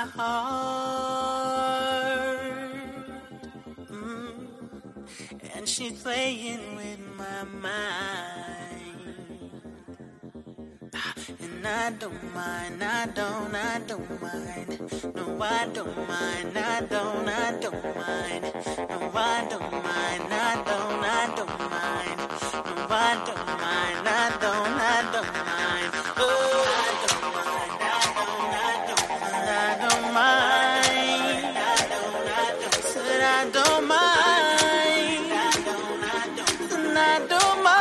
heart, mm, and she's playing with my mind. And I don't mind, I don't, I don't mind. No, I don't mind, I don't, I don't mind. No, I don't mind, I don't, I don't mind. No, I don't mind, I don't, I don't mind. Oh, I don't mind, I don't, I don't mind. I don't mind, I don't, I don't. Said I don't mind, I don't, I don't, and I don't mind.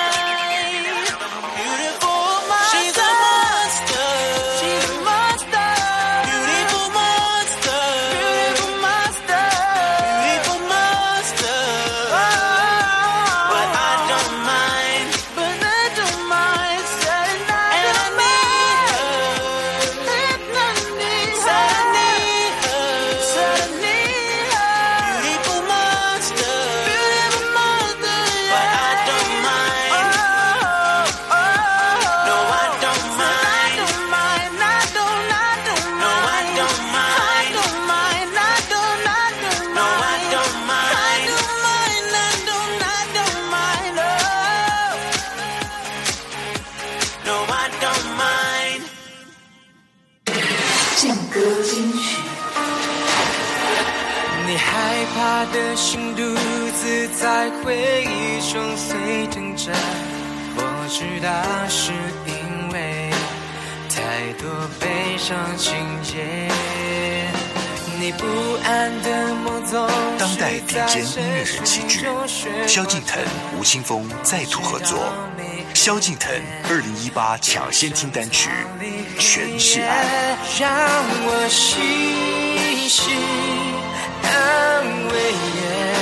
的心独自在回忆中沸腾着，我知道是因为太多悲伤情节，你不安的梦总当代顶尖音乐人齐聚，萧敬腾、吴青峰再度合作。萧敬腾二零一八抢先听单曲《全是爱》， 让我细细安慰人，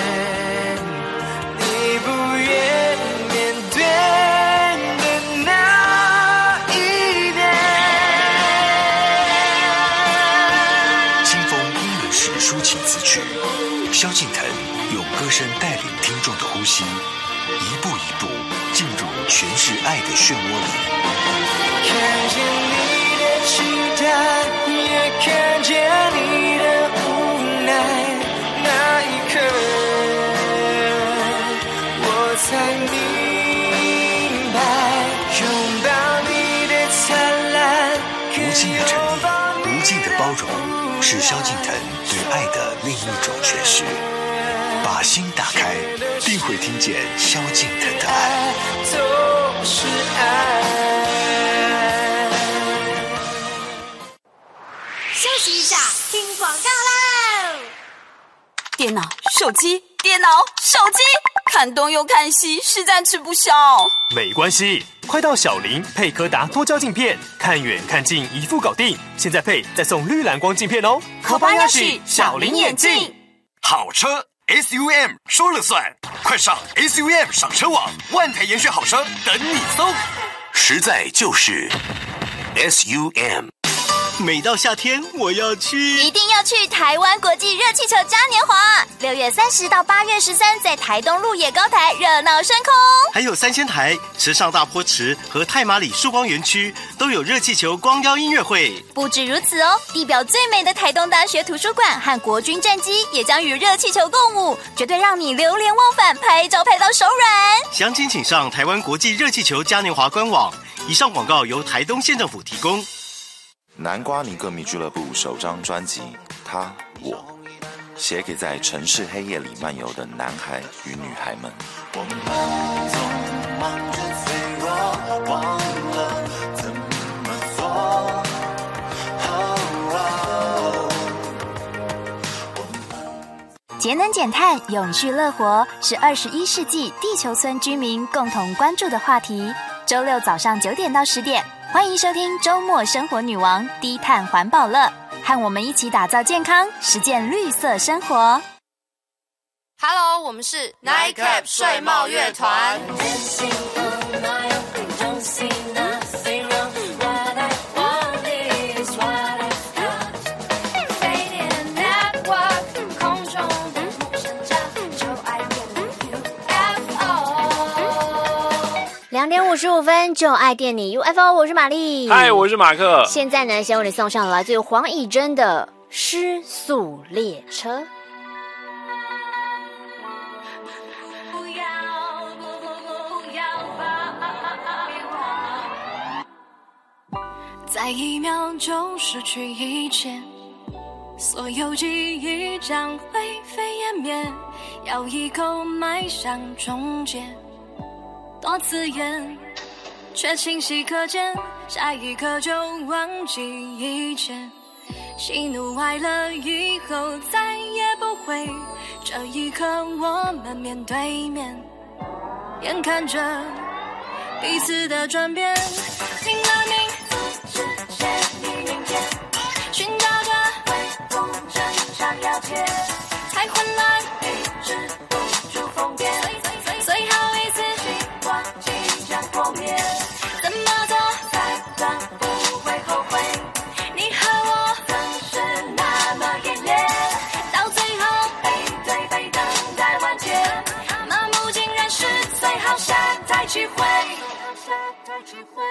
你不愿面对的那一点。 清风音乐式抒情词曲，萧敬腾用歌声带领听众的呼吸，一步一步进入全是爱的漩涡里。 看见你的期待，也看见你的无奈，那一刻我才明白，拥抱你的灿烂， 无尽的诚意，无尽的包容，是萧敬腾对爱的另一种诠释。把心打开，定会听见萧敬腾的爱。 都是爱。 休息一下，听广告喽。 电脑、手机，电脑、手机，看东又看西，实在吃不消。 没关系，快到小林配柯达多焦镜片，看远看近一副搞定。现在配再送绿蓝光镜片哦。 口巴亚许小林眼镜， 好车 S U M 说了算，快上 S U M 赏车网，万台严选好车等你搜。 实在就是 S U M。 每到夏天，我要去， 一定要去台湾国际热气球嘉年华。六月三十到八月十三，在台东鹿野高台热闹升空。 还有三仙台、池上大坡池和太麻里曙光园区都有热气球光雕音乐会。 不止如此哦，地表最美的台东大学图书馆和国军战机也将与热气球共舞，绝对让你流连忘返，拍照拍到手软。 详情请上台湾国际热气球嘉年华官网。以上广告由台东县政府提供。 南瓜泥歌迷俱乐部首张专辑《他我》，写给在城市黑夜里漫游的男孩与女孩们。 我们总忙着脆弱，忘了怎么做。 节能减碳、永续乐活是二十一世纪地球村居民共同关注的话题。周六早上九点到十点。欢迎收听周末生活女王低碳环保乐，和我们一起打造健康，实践绿色生活。 Hello， 我们是 Nightcap 睡帽乐团。 两点五十五分就爱电你 U F O， 我是玛丽。 嗨，我是马克。 现在呢，先为你送上来自于黄以真的《失速列车》。 在一秒就失去一切，所有记忆将灰飞烟灭，咬一口迈向终结，多刺眼，却清晰可见，下一刻就忘记一切，喜怒哀乐以后再也不会，这一刻我们面对面，眼看着彼此的转变，明了明之前你明天，寻找着微风正常了解，太混乱一直不住疯癫，最后一次希望即将破灭，怎么做才让不会后悔，你和我曾是那么演练，到最后背对背等待完结，麻木竟然是最好下台机会，下台机会。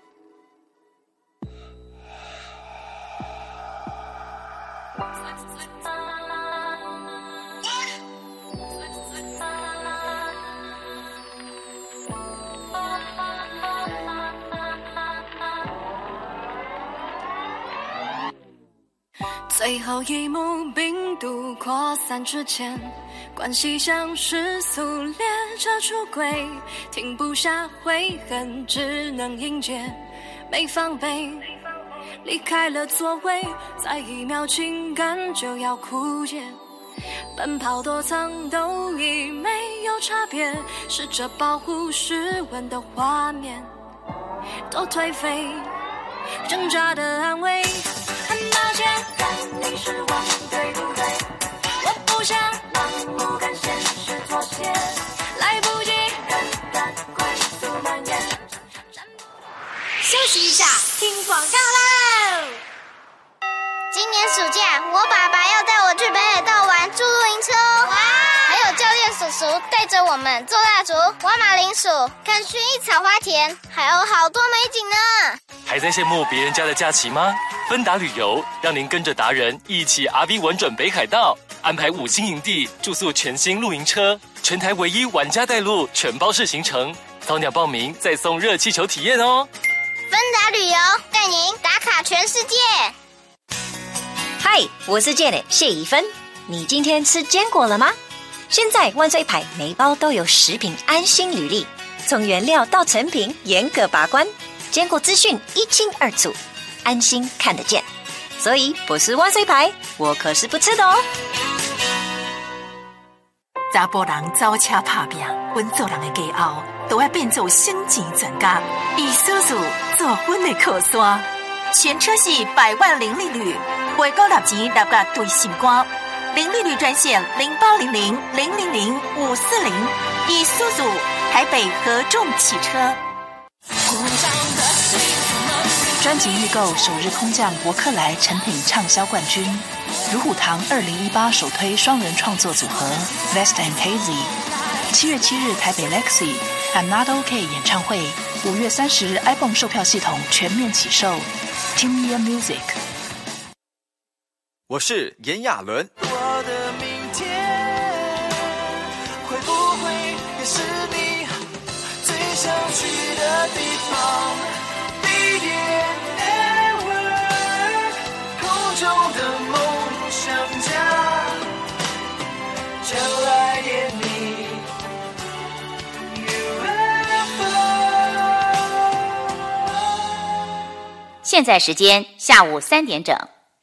最后一幕病毒扩散之前，关系像是速列车出轨，停不下悔恨，只能迎接，没防备，离开了座位，再一秒情感就要枯竭，奔跑躲藏都已没有差别，试着保护失温的画面，多颓废，挣扎的安慰，很抱歉让你失望，对不对？我不想盲目跟现实妥协，来不及让赶快速蔓延。 休息一下，听广告喽！今年暑假，我爸爸要带我去北海道玩租露营车哦。哇！还有教练叔叔带着我们做蜡烛、挖马铃薯、看薰衣草花田，还有好多美景呢。 还在羡慕别人家的假期吗？芬达旅游让您跟着达人一起 R V 玩转北海道，安排五星营地，住宿全新露营车，全台唯一玩家带路全包式行程，早鸟报名再送热气球体验哦。 芬达旅游带您打卡全世界。 嗨，我是 Janet 谢怡芬。你今天吃坚果了吗？现在万岁牌每包都有食品安心履历，从原料到成品严格把关，坚果资讯一清二楚，安心看得见。所以不是万岁牌，我可是不吃的哦。 查甫人走车打拼，阮做人的骄傲，都要变做省钱专家。以叔叔做阮的靠山，全车系百万零利率，袂高纳钱纳甲对心肝。零利率专线零八零零零零零五四零。以叔叔台北合众汽车。专辑预购首日空降博客来成品畅销冠军，如虎堂二零一八首推双人创作组合 Vest and Hazy。七月七日台北 Lexi I'm Not OK 演唱会，五月三十日 iPhone 售票系统全面启售。Team Year Music。 我是炎亚纶。 我的明天会不会也是你最想去的地方？空中的梦想家，就爱点你。 现在时间下午三点整。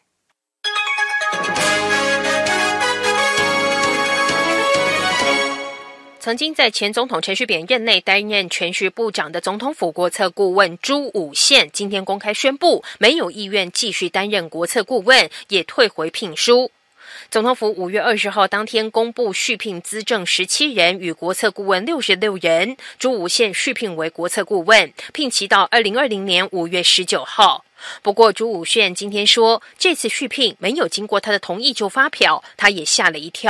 曾经在前总统陈水扁任内担任全局部长的总统府国策顾问朱武宪，今天公开宣布没有意愿继续担任国策顾问，也退回聘书。总统府五月二十号当天公布续聘资政十七人与国策顾问六十六人，朱武宪续聘为国策顾问，聘期到二零二零年五月十九号。不过朱武宪今天说，这次续聘没有经过他的同意就发表，他也吓了一跳。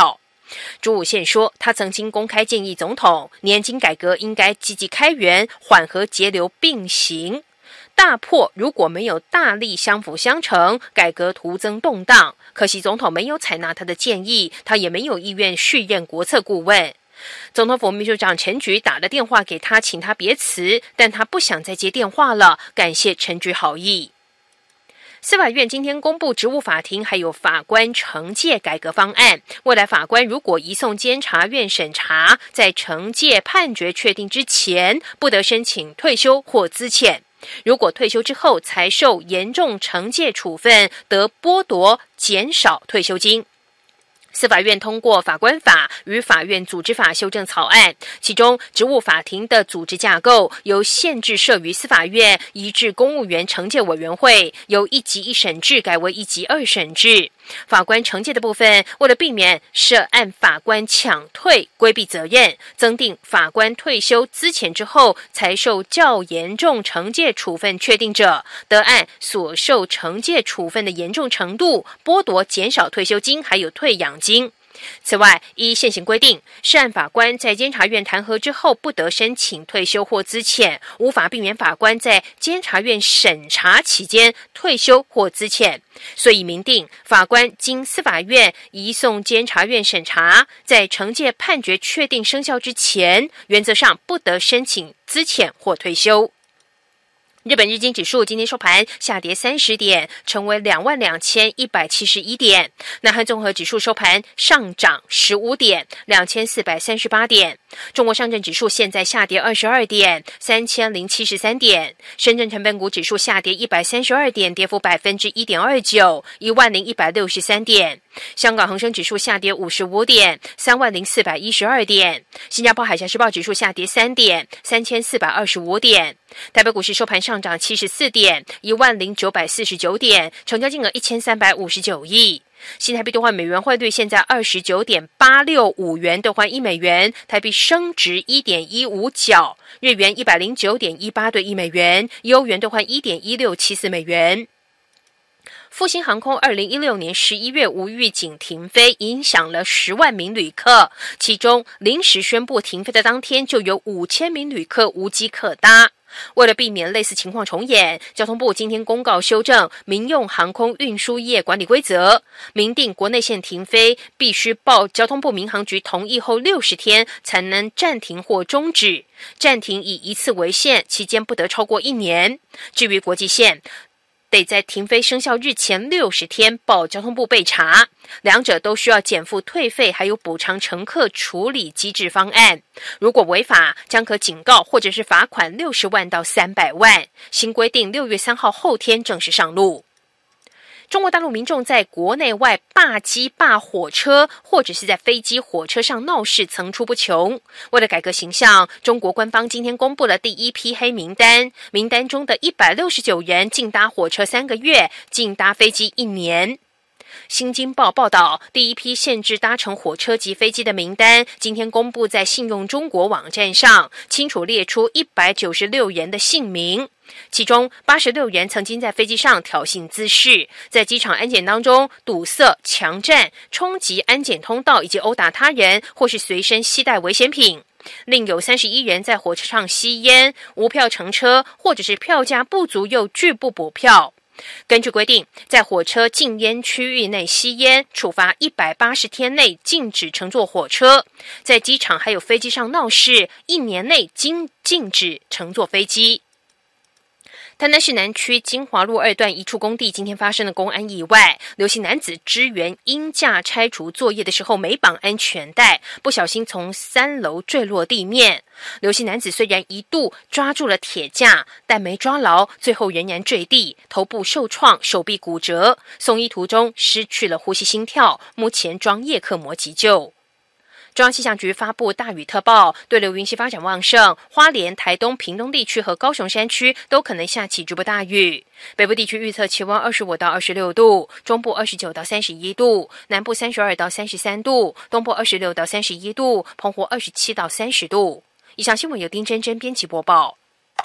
朱武宪说，他曾经公开建议总统，年金改革应该积极开源，缓和节流并行。大破如果没有大力相辅相成，改革徒增动荡。可惜总统没有采纳他的建议，他也没有意愿续任国策顾问。总统府秘书长陈菊打了电话给他，请他别辞，但他不想再接电话了，感谢陈菊好意。司法院今天公布职务法庭还有法官惩戒改革方案，未来法官如果移送监察院审查，在惩戒判决确定之前，不得申请退休或资遣。如果退休之后才受严重惩戒处分，得剥夺减少退休金。司法院通过法官法与法院组织法修正草案，其中职务法庭的组织架构由县制设于司法院移至公务员惩戒委员会，由一级一审制改为一级二审制。法官惩戒的部分，为了避免涉案法官抢退规避责任，增订法官退休资遣之后才受较严重惩戒处分确定者，得按所受惩戒处分的严重程度剥夺减少退休金还有退养金。此外，依现行规定，涉案法官在监察院弹劾之后不得申请退休或资遣，无法避免法官在监察院审查期间退休或资遣，所以明定法官经司法院移送监察院审查，在惩戒判决确定生效之前，原则上不得申请资遣或退休。日本日经指数今天收盘下跌三十点，成为两万两千一百七十一点。南韩综合指数收盘上涨十五点，两千四百三十八点。中国上证指数现在下跌二十二点，三千零七十三点。深圳成分股指数下跌一百三十二点，跌幅百分之一点二九，一万零一百六十三点。香港恒生指数下跌五十五点，三万零四百一十二点。新加坡海峡时报指数下跌三点，三千四百二十五点。台北股市收盘上涨七十四点，一万零九百四十九点，成交金额一千三百五十九亿。新台币兑换美元汇率现在二十九点八六五元兑换一美元，台币升值一点一五角，日元一百零九点一八兑一美元，欧元兑换一点一六七四美元。复兴航空二零一六年十一月无预警停飞，影响了十万名旅客，其中临时宣布停飞的当天就有五千名旅客无机可搭。为了避免类似情况重演，交通部今天公告修正民用航空运输业管理规则，明定国内线停飞必须报交通部民航局同意后六十天才能暂停或终止，暂停以一次为限，期间不得超过一年。至于国际线，得在停飞生效日前六十天报交通部备查，两者都需要减负退费还有补偿乘客处理机制方案。如果违法，将可警告或者是罚款六十万到三百万。新规定六月三号后天正式上路。中国大陆民众在国内外霸机霸火车，或者是在飞机火车上闹事层出不穷。为了改革形象，中国官方今天公布了第一批黑名单，名单中的一百六十九人禁搭火车三个月，禁搭飞机一年。新京报报道，第一批限制搭乘火车及飞机的名单今天公布在信用中国网站上，清楚列出一百九十六人的姓名，其中八十六人曾经在飞机上挑衅滋事，在机场安检当中堵塞、强占、冲击安检通道以及殴打他人，或是随身携带危险品。另有三十一人在火车上吸烟、无票乘车，或者是票价不足又拒不补票。根据规定，在火车禁烟区域内吸烟，处罚一百八十天内禁止乘坐火车；在机场还有飞机上闹事，一年内禁禁止乘坐飞机。台南市南区金华路二段一处工地今天发生了公安意外，刘姓男子支援鹰架拆除作业的时候没绑安全带，不小心从三楼坠落地面。刘姓男子虽然一度抓住了铁架，但没抓牢，最后仍然坠地，头部受创，手臂骨折，送医途中失去了呼吸心跳，目前装叶克膜急救。中央气象局发布大雨特报，对流云系发展旺盛，花莲、台东、屏东地区和高雄山区都可能下起局部大雨。北部地区预测气温二十五到二十六度，中部二十九到三十一度，南部三十二到三十三度，东部二十六到三十一度，澎湖二十七到三十度。以上新闻由丁真真编辑播报。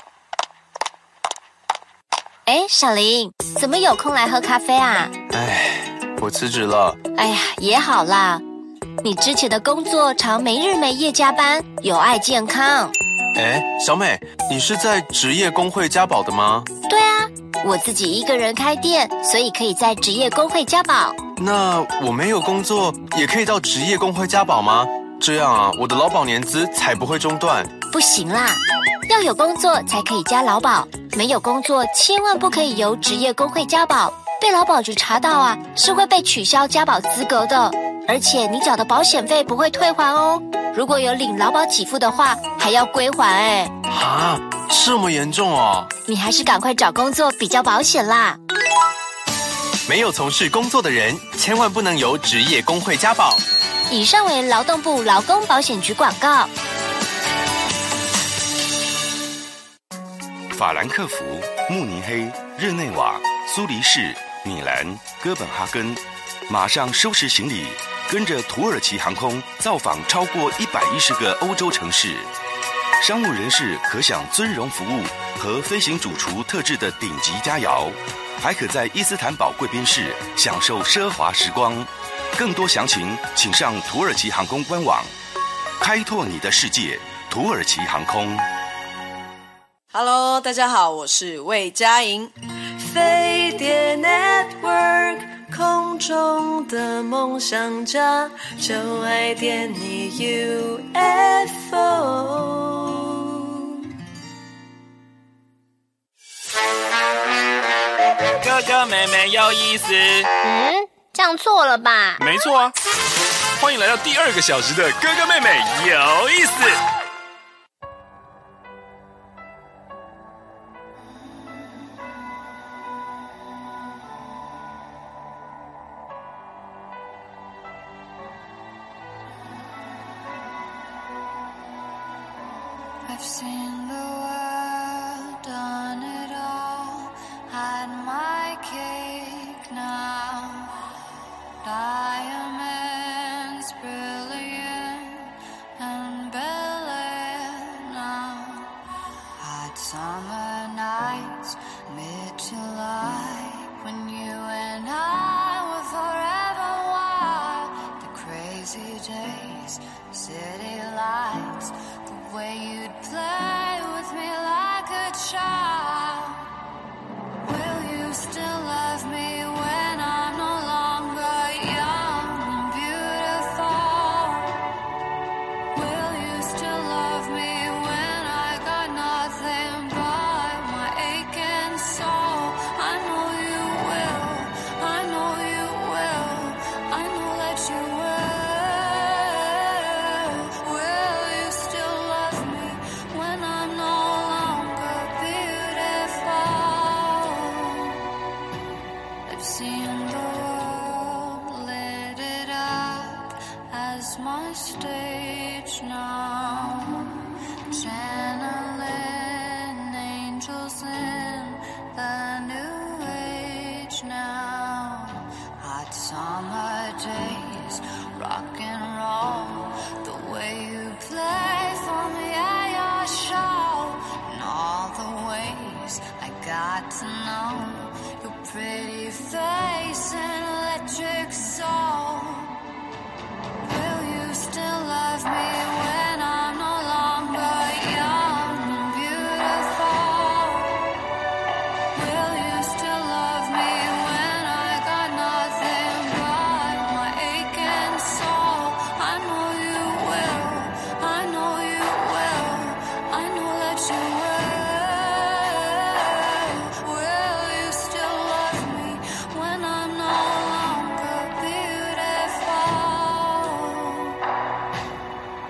哎，小林，怎么有空来喝咖啡啊？ 哎，我辞职了。 哎呀，也好啦。 你之前的工作常没日没夜加班，有碍健康。 哎，小美，你是在职业工会加保的吗？ 对啊，我自己一个人开店，所以可以在职业工会加保。 那我没有工作，也可以到职业工会加保吗？这样啊，我的劳保年资才不会中断。 不行啦，要有工作才可以加劳保，没有工作千万不可以由职业工会加保，被劳保局查到啊，是会被取消加保资格的。而且你缴的保险费不会退还哦，如果有领劳保给付的话，还要归还哎。 啊，这么严重哦？ 你还是赶快找工作比较保险啦。 没有从事工作的人，千万不能由职业工会加保。 以上为劳动部劳工保险局广告。 法兰克福、慕尼黑、日内瓦、苏黎世、米兰、哥本哈根，马上收拾行李，跟着土耳其航空造访超过一百一十个欧洲城市。商务人士可享尊荣服务和飞行主厨特制的顶级佳肴，还可在伊斯坦堡贵宾室享受奢华时光。更多详情请上土耳其航空官网。开拓你的世界，土耳其航空。 Hello， 大家好，我是魏佳莹。飞碟 Network， 空中的梦想家，就爱点你 U F O。 哥哥妹妹有意思。 嗯，这样错了吧？ 没错啊。欢迎来到第二个小时的哥哥妹妹有意思。 I've seen the world, done it all, had my cake now. Diamonds brilliant and Bel Air now. Hot summer nights, mid-July, when you and I were forever wild. The crazy days, city lights, the way you'd play with me like a child. Will you still love me when I'm no longer young and beautiful? Will you still love me when I got nothing but my aching soul? I know you will, I know you will, I know that you will. Will you still love me when I'm no longer beautiful? I've seen the world, lit it up as my stage now. Channeling angels in the new age now. Hot summer days, rock and roll, the way you play for me at your show, and all the ways I got to know your pretty face and electric soul. Will you still love me when I'm no longer young and beautiful? Will you still love me when I got nothing but my aching soul? I know you will, I know you will, I know that you will. Will you still love me when I'm no longer beautiful?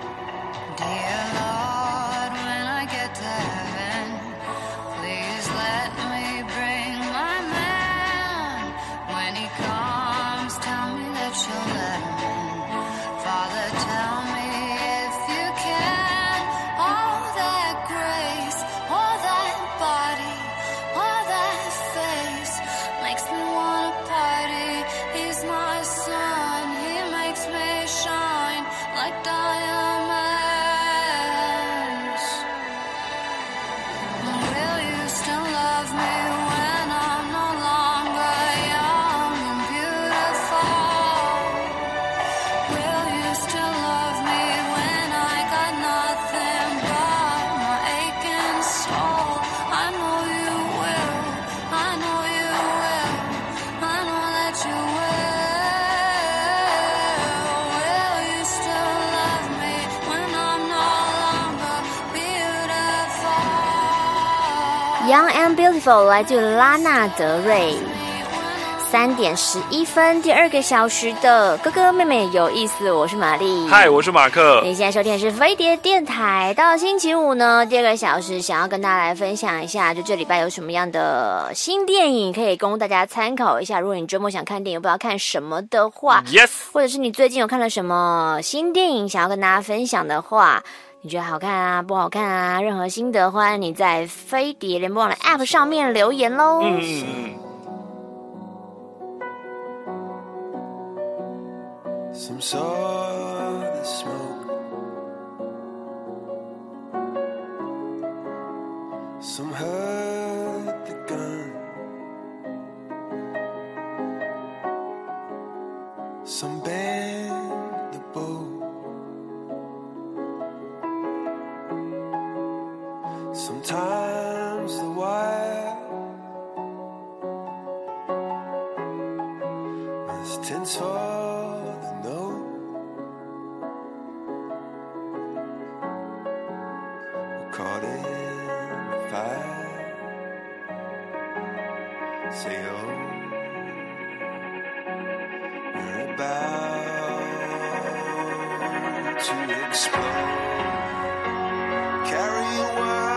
Young and Beautiful 来自拉纳德瑞。三点十一分，第二个小时的哥哥妹妹有意思，我是玛丽， 嗨，我是马克。 你现在收听的是飞碟电台。到星期五呢，第二个小时想要跟大家来分享一下，就这礼拜有什么样的新电影可以供大家参考一下。如果你周末想看电影，不知道看什么的话 ，yes， 或者是你最近有看了什么新电影想要跟大家分享的话。你觉得好看啊，不好看啊？任何心得，欢迎你在飞碟联播网的 App 上面留言喽。嗯嗯嗯。 Some saw the smoke, some heard the gun, some bent the bow, sometimes the wire is tense for the no. We're caught in the fire. Say oh, we're about to explode. Carry a word.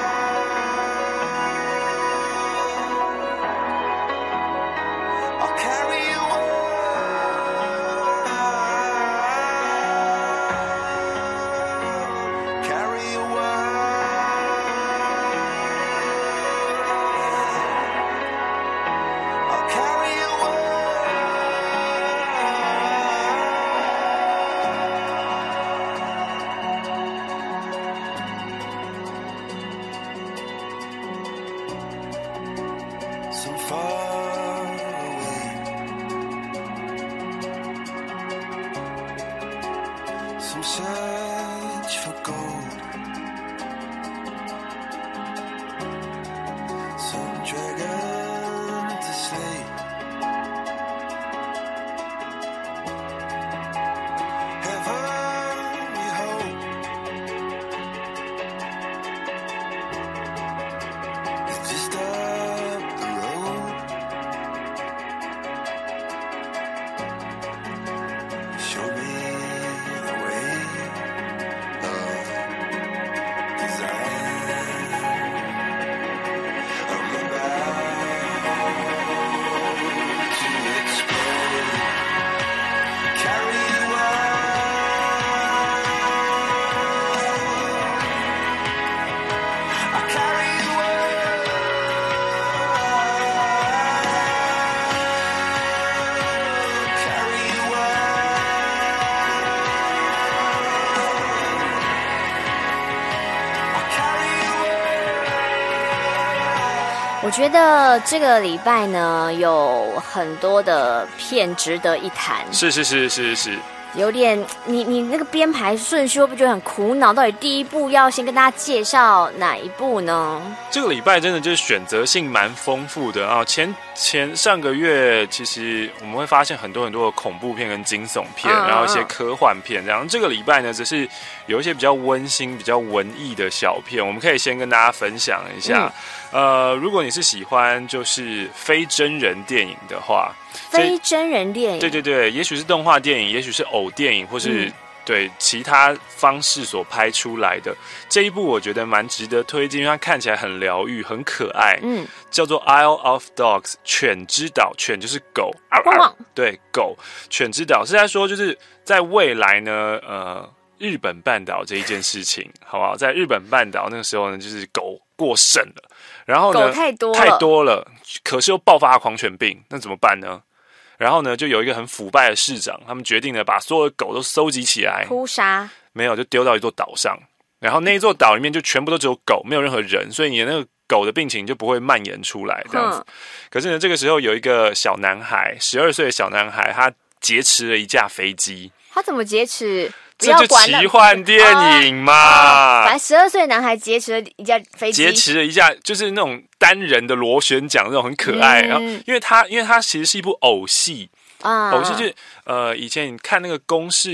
我觉得这个礼拜呢，有很多的片值得一谈。 是是是是是。 有点，你你那个编排顺序会不会觉得很苦恼？到底第一部要先跟大家介绍哪一部呢？ 这个礼拜真的就是选择性蛮丰富的啊！前前上个月，其实我们会发现很多很多的恐怖片跟惊悚片，嗯、然后一些科幻片这样。这个礼拜呢，则是有一些比较温馨、比较文艺的小片，我们可以先跟大家分享一下。嗯、呃，如果你是喜欢就是非真人电影的话。 非真人电影， 对对对，也许是动画电影，也许是偶电影，或是、嗯、对其他方式所拍出来的这一部，我觉得蛮值得推荐，因为它看起来很疗愈、很可爱。嗯，叫做《Isle of Dogs》犬之岛，犬就是狗，汪汪对，狗犬之岛是在说，就是在未来呢，呃，日本半岛这一件事情，好不好？在日本半岛那个时候呢，就是狗过剩了，然后呢， 狗太多了， 太多了，可是又爆发狂犬病，那怎么办呢？然后呢，就有一个很腐败的市长，他们决定呢，把所有的狗都收集起来， 扑杀， 没有，就丢到一座岛上。然后那一座岛里面就全部都只有狗，没有任何人，所以你的那个狗的病情就不会蔓延出来，这样子。可是呢，这个时候有一个小男孩，十二岁的小男孩，他劫持了一架飞机。 他怎么劫持？ 这就奇幻电影嘛！ 啊、反正十二岁的男孩劫持了一架飞机， 劫持了一架就是那种单人的螺旋桨，那种很可爱。嗯、然后，因为它因为它其实是一部偶戏啊，偶戏就是呃，以前你看那个公视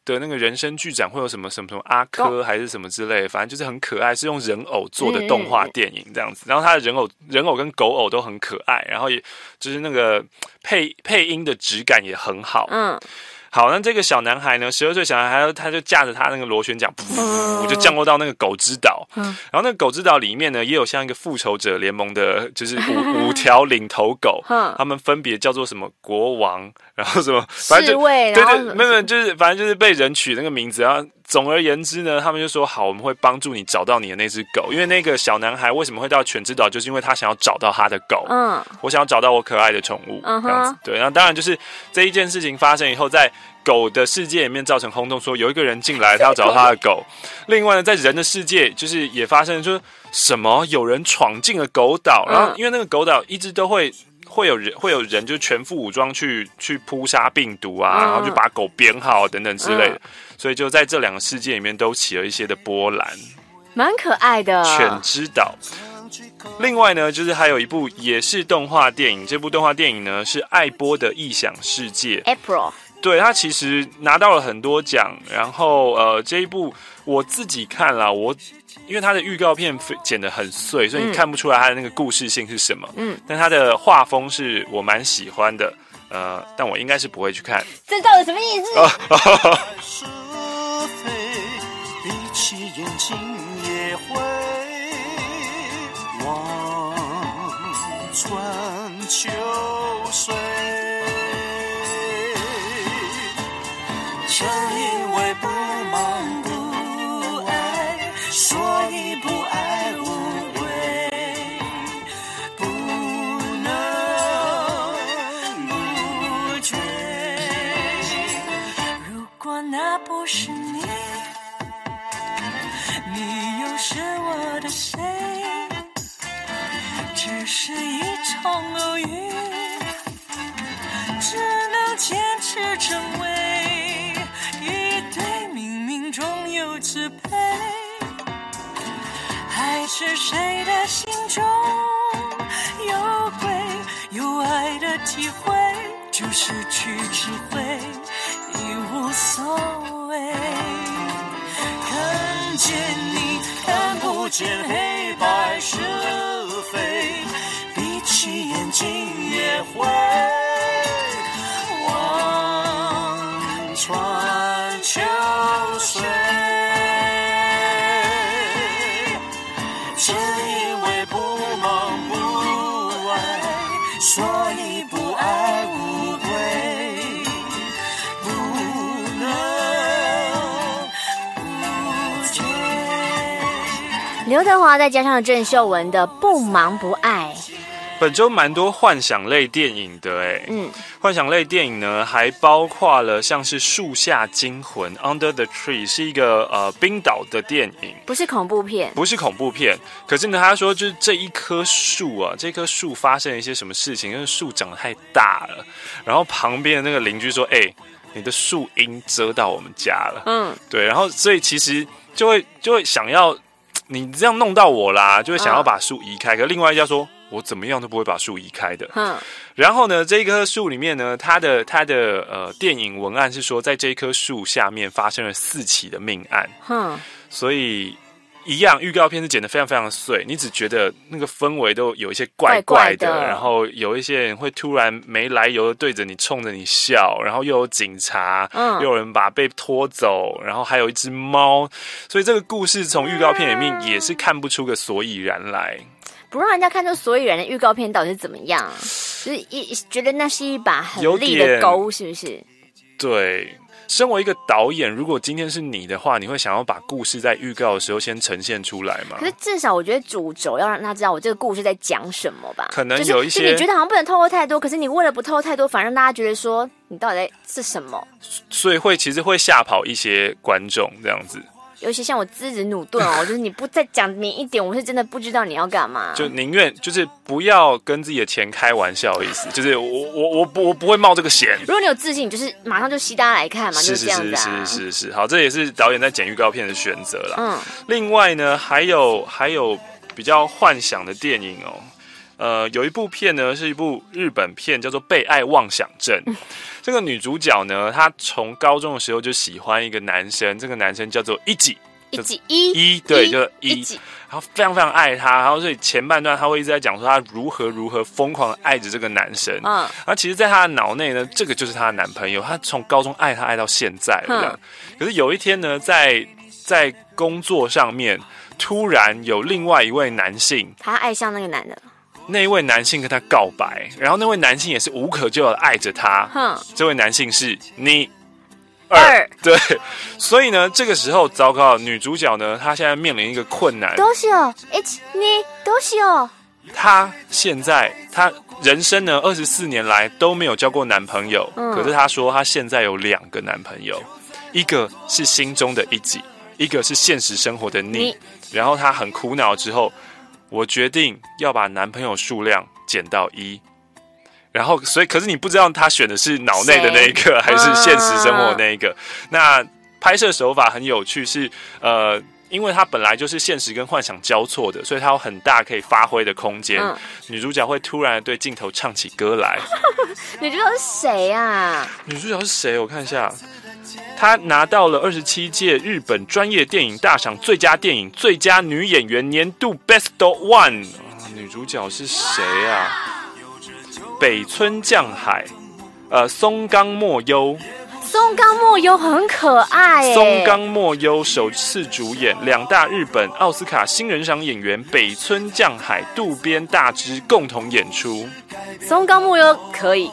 的那个人生剧展会有什么什么什么阿珂还是什么之类的，反正就是很可爱，是用人偶做的动画电影这样子。然后他的人偶人偶跟狗偶都很可爱，然后也就是那个配配音的质感也很好。嗯。好，那这个小男孩呢？十二岁小男孩，他就驾着他那个螺旋桨，噗，就降落到那个狗之岛。嗯，然后那个狗之岛里面呢，也有像一个复仇者联盟的，就是五五条领头狗，他们分别叫做什么国王，然后什么，反正就对对，没有，就是反正就是被人取那个名字。然后总而言之呢，他们就说好，我们会帮助你找到你的那只狗，因为那个小男孩为什么会到犬之岛，就是因为他想要找到他的狗。嗯，我想要找到我可爱的宠物，嗯、这样子。对，那当然就是这一件事情发生以后，在狗的世界里面造成轰动，说有一个人进来，他要找他的狗。另外呢，在人的世界，就是也发生就是什么有人闯进了狗岛，然后因为那个狗岛一直都会会有人会有人就全副武装去去扑杀病毒啊，然后就把狗编号等等之类的，所以就在这两个世界里面都起了一些的波澜， 蛮可爱的。 犬之岛。另外呢，就是还有一部也是动画电影，这部动画电影呢是艾波的异想世界 April。 对，他其实拿到了很多奖，然后呃，这一部我自己看了，我因为他的预告片剪得很碎，所以你看不出来他的那个故事性是什么。嗯，但他的画风是我蛮喜欢的，呃，但我应该是不会去看。 这到底什么意思？ 是非，闭起眼睛也会望穿秋水。正因为不忙不爱，所以不爱无悔，不能不觉。如果那不是你，你又是我的谁？只是一场偶遇，只能坚持成为中有支配，还是谁的心中有鬼有爱的体会，就失去智慧已无所谓。看见你看不见黑白是非，闭起眼睛也会望穿秋水。正因为不忙不爱，所以不爱无悔，不能不觉。 刘德华再加上郑秀文的《不忙不爱》。 本周蛮多幻想类电影的哎，嗯，幻想类电影呢还包括了像是《树下惊魂》（Under the Tree） 是一个呃冰岛的电影， 不是恐怖片， 不是恐怖片。可是呢，他说就是这一棵树啊，这棵树发生了一些什么事情？因为树长得太大了，然后旁边的那个邻居说：“哎、欸，你的树荫遮到我们家了。”嗯，对，然后所以其实就会就会想要你这样弄到我啦，就会想要把树移开。嗯、可是另外一家说。我怎么样都不会把树移开的。嗯，然后呢，这棵树里面呢，它的它的呃电影文案是说，在这棵树下面发生了四起的命案。嗯，所以一样，预告片是剪得非常非常的碎，你只觉得那个氛围都有一些怪怪的，怪怪的然后有一些人会突然没来由的对着你冲着你笑，然后又有警察，嗯，又有人把被拖走，然后还有一只猫，所以这个故事从预告片里面也是看不出个所以然来。 不让人家看出所以然的预告片到底是怎么样，就是一觉得那是一把很利的钩，是不是？ 对，身为一个导演，如果今天是你的话，你会想要把故事在预告的时候先呈现出来吗？ 可是至少我觉得主轴要让他知道我这个故事在讲什么吧。 可能有一些、 就是、你觉得好像不能透露太多，可是你为了不透露太多，反而让大家觉得说你到底在是什么， 所以会其实会吓跑一些观众这样子。 尤其像我资质努顿哦，就是你不再讲明一点，我是真的不知道你要干嘛。 就宁愿就是不要跟自己的钱开玩笑的意思，就是我我我不我不会冒这个险。 如果你有自信，你就是马上就吸大家来看嘛， 是就是这样子啊。 是是是是，好，这也是导演在剪预告片的选择啦。嗯，另外呢，还有还有比较幻想的电影哦。 呃，有一部片呢，是一部日本片，叫做《被爱妄想症》。这个女主角呢，她从高中的时候就喜欢一个男生，这个男生叫做一己。 一己一一对，就是一，然后非常非常爱他，然后所以前半段他会一直在讲说他如何如何疯狂地爱着这个男生，嗯，然后其实，在他的脑内呢，这个就是他的男朋友，他从高中爱他爱到现在这样。可是有一天呢，在在工作上面，突然有另外一位男性， 他爱上那个男的。 那一位男性跟他告白，然后那位男性也是无可救药的爱着他。哼，这位男性是你。二对，所以呢，这个时候糟糕，女主角呢，她现在面临一个困难。 どうしよう？一你どうしよう？ 她现在她人生呢二十四年来都没有交过男朋友，嗯、可是她说她现在有两个男朋友，一个是心中的一己，一个是现实生活的你。你然后她很苦恼之后，我决定要把男朋友数量减到一。然后，所以，可是你不知道他选的是脑内的那一个，还是现实生活的那一个。那拍摄手法很有趣是，呃，因为它本来就是现实跟幻想交错的，所以它有很大可以发挥的空间。嗯、女主角会突然对镜头唱起歌来。 女主角是谁啊？ 女主角是谁？我看一下，她拿到了二十七届日本专业电影大赏最佳电影、最佳女演员年度 Best One、啊。女主角是谁啊？北村匠海，呃，松冈茉优。 松冈茉优很可爱耶。 松冈茉优首次主演，两大日本奥斯卡新人赏演员北村匠海、渡边大知共同演出。 松冈茉优可以。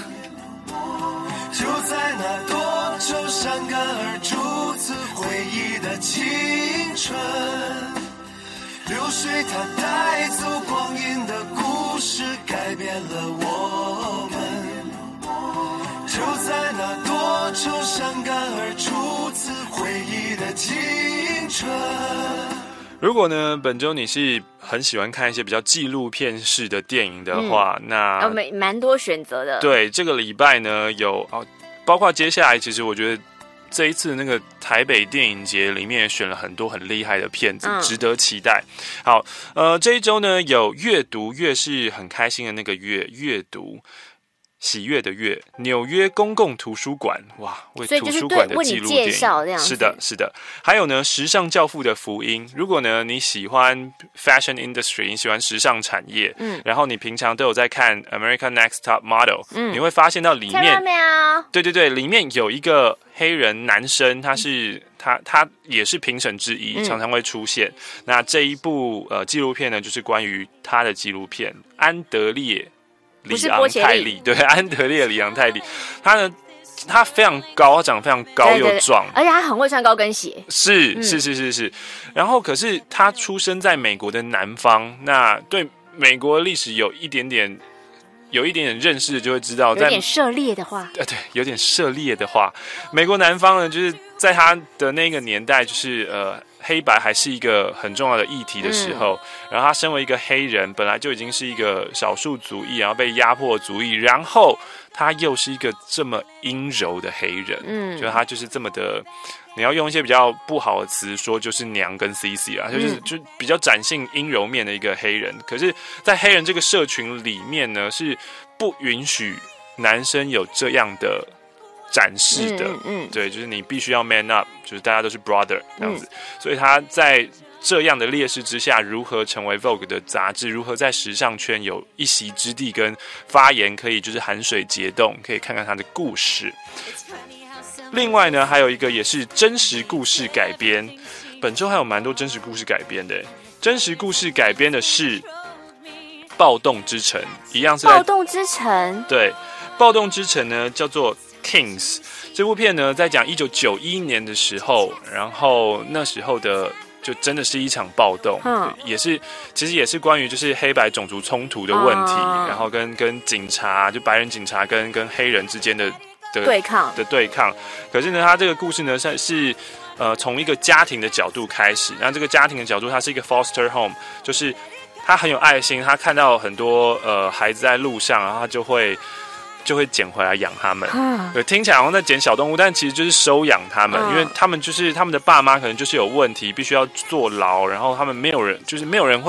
就在那多愁善感而初次回忆的青春，流水它带走光阴的故事，改变了我们。就在那多愁善感而初次回忆的青春。 如果呢，本周你是很喜欢看一些比较纪录片式的电影的话，嗯、那蛮蛮多选择的。 对，这个礼拜呢有哦，包括接下来，其实我觉得。这一次那个台北电影节里面选了很多很厉害的片子，嗯、值得期待。好，呃，这一周呢有阅读，阅是很开心的那个阅，阅读喜悦的悦，纽约公共图书馆，哇，为图书馆的纪录电影，是的，是的。还有呢，时尚教父的福音。如果呢你喜欢 fashion industry， 你喜欢时尚产业，嗯，然后你平常都有在看 American Next Top Model，嗯，你会发现到里面，对对对，里面有一个黑人男生，他是他他也是评审之一，嗯、常常会出现。那这一部呃纪录片呢，就是关于他的纪录片，安德烈。里昂泰利，对，安德烈里昂泰利，他呢，他非常高，他长得非常高又壮， 而且他很会穿高跟鞋， 是、嗯、是是是是。然后，可是他出生在美国的南方，那对美国历史有一点点。有一点点认识的就会知道， 有点涉猎的话， 呃，对，有点涉猎的话，美国南方呢，就是在他的那个年代，就是呃，黑白还是一个很重要的议题的时候，嗯、然后他身为一个黑人，本来就已经是一个少数族裔，然后被压迫族裔，然后他又是一个这么阴柔的黑人，嗯，就他就是这么的。你要用一些比较不好的词说，就是娘跟 C C 啊，就是就比较展现阴柔面的一个黑人。可是，在黑人这个社群里面呢，是不允许男生有这样的展示的。嗯，嗯对，就是你必须要 man up， 就是大家都是 brother 这样子。嗯、所以他在这样的劣势之下，如何成为 Vogue 的杂志，如何在时尚圈有一席之地跟发言，可以就是含水结冻，可以看看他的故事。另外呢，还有一个也是真实故事改编，本周还有蛮多真实故事改编的。真实故事改编的是《暴动之城》，一样是在暴动之城。 对，《暴动之城》呢叫做 Kings。这部片呢在讲一九九一年的时候，然后那时候的就真的是一场暴动，嗯，也是其实也是关于就是黑白种族冲突的问题，嗯、然后跟跟警察就白人警察跟跟黑人之间的。的对抗的对抗，可是呢，他这个故事呢是是呃从一个家庭的角度开始，然后这个家庭的角度，它是一个 foster home， 就是他很有爱心，他看到很多呃孩子在路上，然后他就会就会捡回来养他们。嗯、对，听起来好像在捡小动物，但其实就是收养他们，嗯、因为他们就是他们的爸妈可能就是有问题，必须要坐牢，然后他们没有人就是没有人会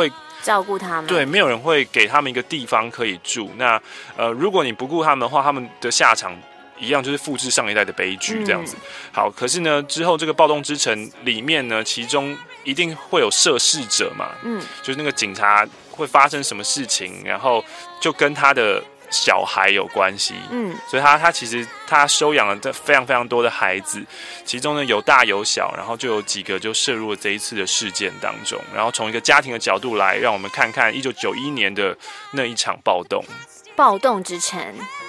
照顾他们。 对，没有人会给他们一个地方可以住。那呃，如果你不顾他们的话，他们的下场一样就是复制上一代的悲剧这样子。嗯、好，可是呢，之后这个暴动之城里面呢，其中一定会有涉事者嘛，嗯，就是那个警察会发生什么事情，然后就跟他的小孩有关系，嗯，所以他他其实他收养了非常非常多的孩子，其中呢有大有小，然后就有几个就涉入了这一次的事件当中，然后从一个家庭的角度来，让我们看看一九九一年的那一场暴动， 暴动之城。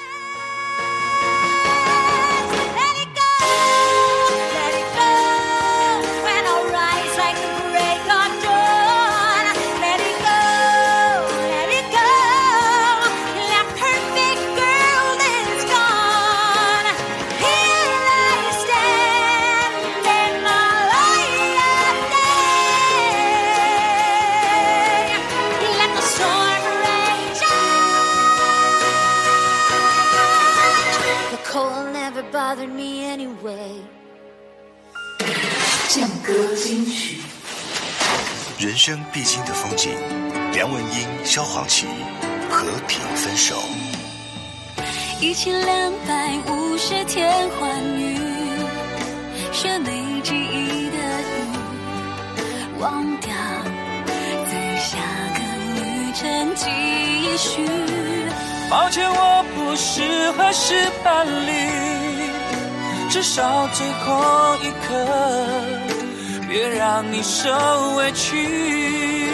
劲歌金曲，人生必经的风景。梁文音、萧煌奇和平分手。 一千两百五十天欢愉，学没记忆的雨，忘掉，在下个旅程继续。 抱歉，我不适合是伴侣，至少最后一刻，别让你受委屈。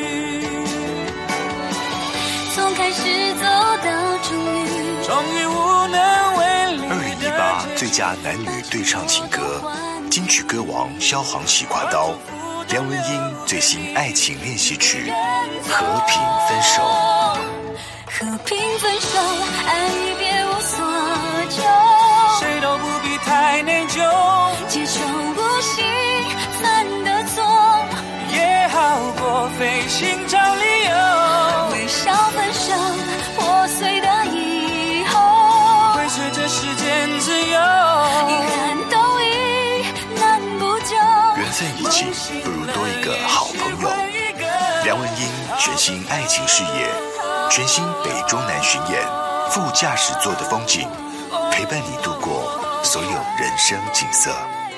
从开始走到终于，终于无能为力。 二零一八最佳男女对唱情歌，金曲歌王萧煌奇挎刀，梁文音最新爱情练习曲《和平分手》。 和平分手，爱已别无所求， 谁都不必太内疚， 接受不幸犯的错， 也好过费心找理由。 微笑分手，破碎的以后， 会随着时间自由， 遗憾都已难补救。 缘分已尽，不如多一个好朋友。梁文音全新爱情事业，全新北中南巡演，副驾驶座的风景，陪伴你度过所有人生景色。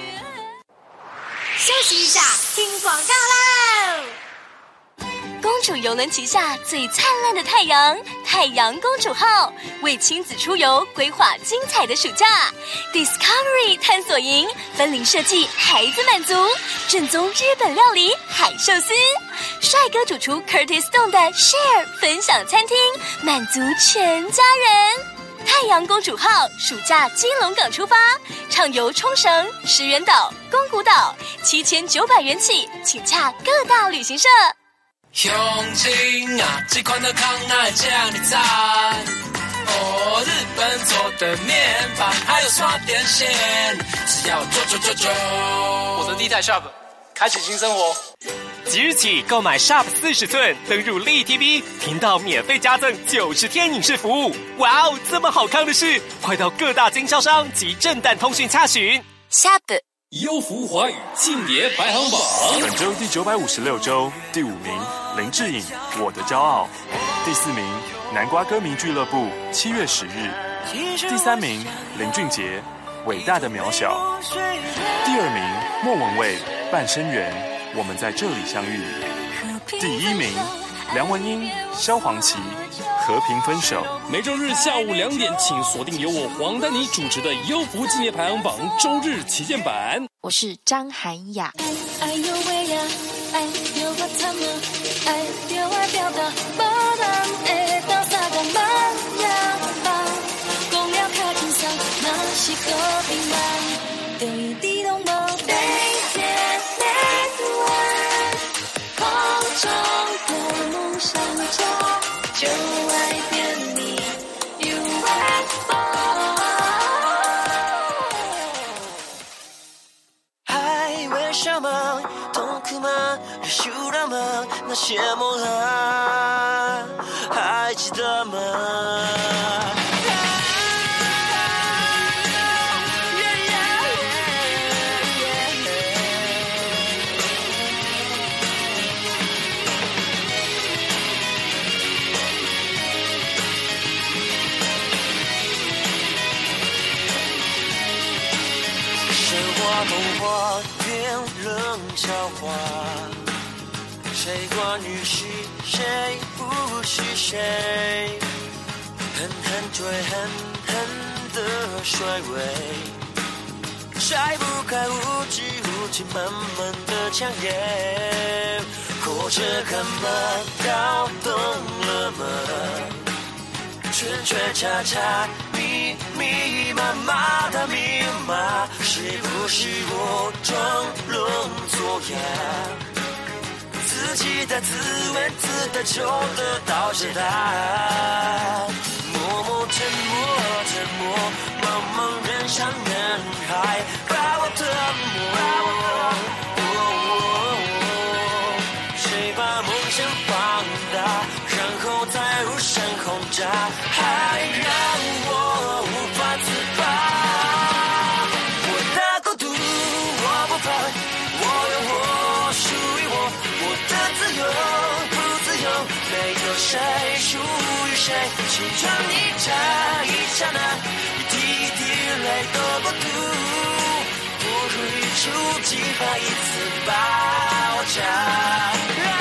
休息一下，听广告喽！ 公主邮轮旗下最灿烂的太阳——太阳公主号，为亲子出游规划精彩的暑假。Discovery 探索营分龄设计，孩子满足，正宗日本料理海寿司，帅哥主厨 Curtis Stone 的 Share 分享餐厅，满足全家人。太阳公主号暑假基隆港出发，畅游冲绳、石垣岛、宫古岛，七千九百元起，请洽各大旅行社。 乡亲啊，这款的康乃酱你赞哦，日本做的面包还有刷电线，只要九九九九。我的D台 Shop 开启新生活。 即日起购买 Sharp 四十寸，登入立 T V 频道免费加赠九十天影视服务。哇哦，这么好康的事，快到各大经销商及正淡通讯洽询。 Sharp 优福华语性别排行榜， 本周第九百五十六周第五名林志颖，我的骄傲。第四名南瓜歌迷俱乐部，七月十日。第三名林俊杰，伟大的渺小。第二名莫文蔚，半生缘，我们在这里相遇。第一名梁文音、萧煌奇，和平分手。 每周日下午两点，请锁定由我黄丹妮主持的优福纪念排行榜周日旗舰版。 我是张涵雅。 哎呦喂呀，哎呦我他妈，哎呦我表达，无人会到三个慢呀吧，讲了较轻松，嘛是个平凡，等于地动无被见面空中的梦想家，就爱点你 U F O。 爱为什么痛苦吗？热羞了吗？那些梦啊，还记得吗？ 童话变冷笑话，谁管你是谁不是谁？狠狠追狠狠的甩尾，甩不开无止无尽满满的强颜。火车看马搞懂了吗？圈圈叉叉，密密麻麻的密码，是不是我装聋作哑？自己的自问自答就得到解答。默默沉默沉默，茫茫人山人海，把我吞没。谁把梦想放大，然后再无声轰炸，还让我无法自拔。我的国度我不怕，我有我属于我，我的自由不自由，没有谁属于谁。青春一刹一刹那，一滴一滴泪的国度，不如一触即发，一次爆炸。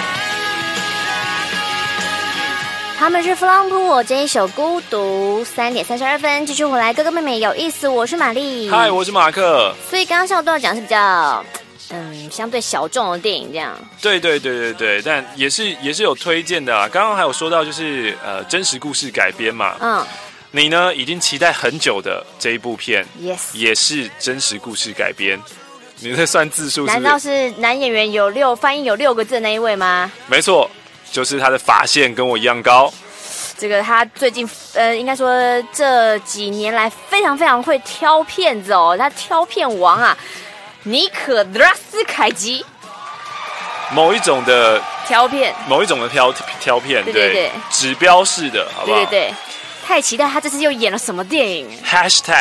他们是弗朗普，我这一首孤独，三点三十二分，继续回来，哥哥妹妹有意思，我是玛丽， 嗨，我是马克。 所以刚刚上段讲的是比较，嗯，相对小众的电影，这样。 对对对对对，但也是也是有推荐的啊。刚刚还有说到就是呃真实故事改编嘛，嗯，你呢已经期待很久的这一部片 ，yes， 也是真实故事改编。你在算字数是不是？ 难道是男演员有六翻译有六个字的那一位吗？ 没错。就是他的发线跟我一样高， 这个他最近呃，应该说这几年来非常非常会挑片子哦，他挑片王啊，尼可拉斯凯奇， 某一种的挑片， 某一种的挑挑片， 对对对， 指标式的，好不好？ 对对对，太期待他这次又演了什么电影 ？#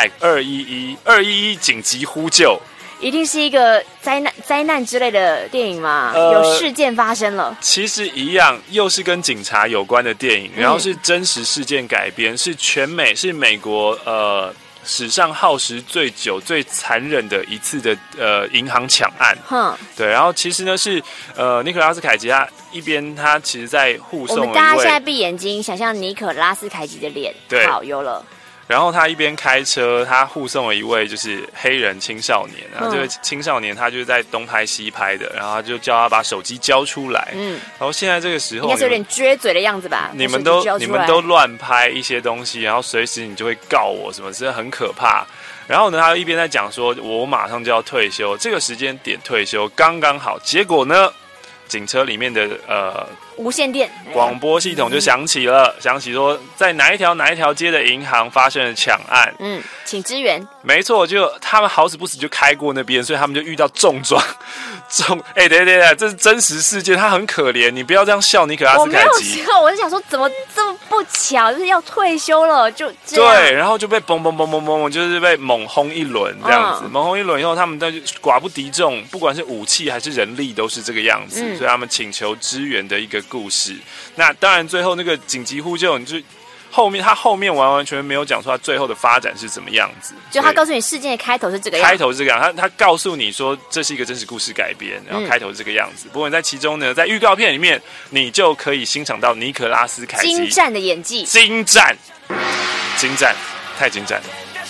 二一一二一一紧急呼救。 一定是一个灾难灾难之类的电影吗？呃、有事件发生了。 其实一样，又是跟警察有关的电影，然后是真实事件改编，嗯、是全美是美国呃史上耗时最久、最残忍的一次的呃银行抢案。哼，对，然后其实呢是呃尼可拉斯凯奇他一边他其实在护送， 我们大家现在闭眼睛想象尼可拉斯凯奇的脸， 对， 好有了。 然后他一边开车，他护送了一位就是黑人青少年，然后这位青少年他就是在东拍西拍的，然后他就叫他把手机交出来。嗯，然后现在这个时候应该是有点撅嘴的样子吧？ 你们都你们都乱拍一些东西，然后随时你就会告我什么，真的很可怕。然后呢，他一边在讲说，我马上就要退休，这个时间点退休刚刚好。结果呢，警车里面的呃。 无线电广播系统就响起了，嗯、响起说在哪一条哪一条街的银行发生了抢案， 嗯，请支援。 没错，就他们好死不死就开过那边，所以他们就遇到重撞。重哎、欸，对对对，这是真实事件，他很可怜，你不要这样笑尼可拉斯凯奇。 我没有笑，我是想说怎么这么不巧，就是要退休了就这样。 对，然后就被嘣嘣嘣嘣嘣，就是被猛轰一轮这样子，嗯、猛轰一轮以后，他们就寡不敌众，不管是武器还是人力都是这个样子，嗯、所以他们请求支援的一个故事。那当然，最后那个紧急呼救，你就后面他后面完完全全没有讲出他最后的发展是怎么样子。 就他告诉你事件的开头是这个样子， 开头是这个样，他他告诉你说这是一个真实故事改编，然后开头是这个样子。嗯、不过你在其中呢，在预告片里面，你就可以欣赏到尼可拉斯凯奇精湛的演技， 精湛，精湛，太精湛了。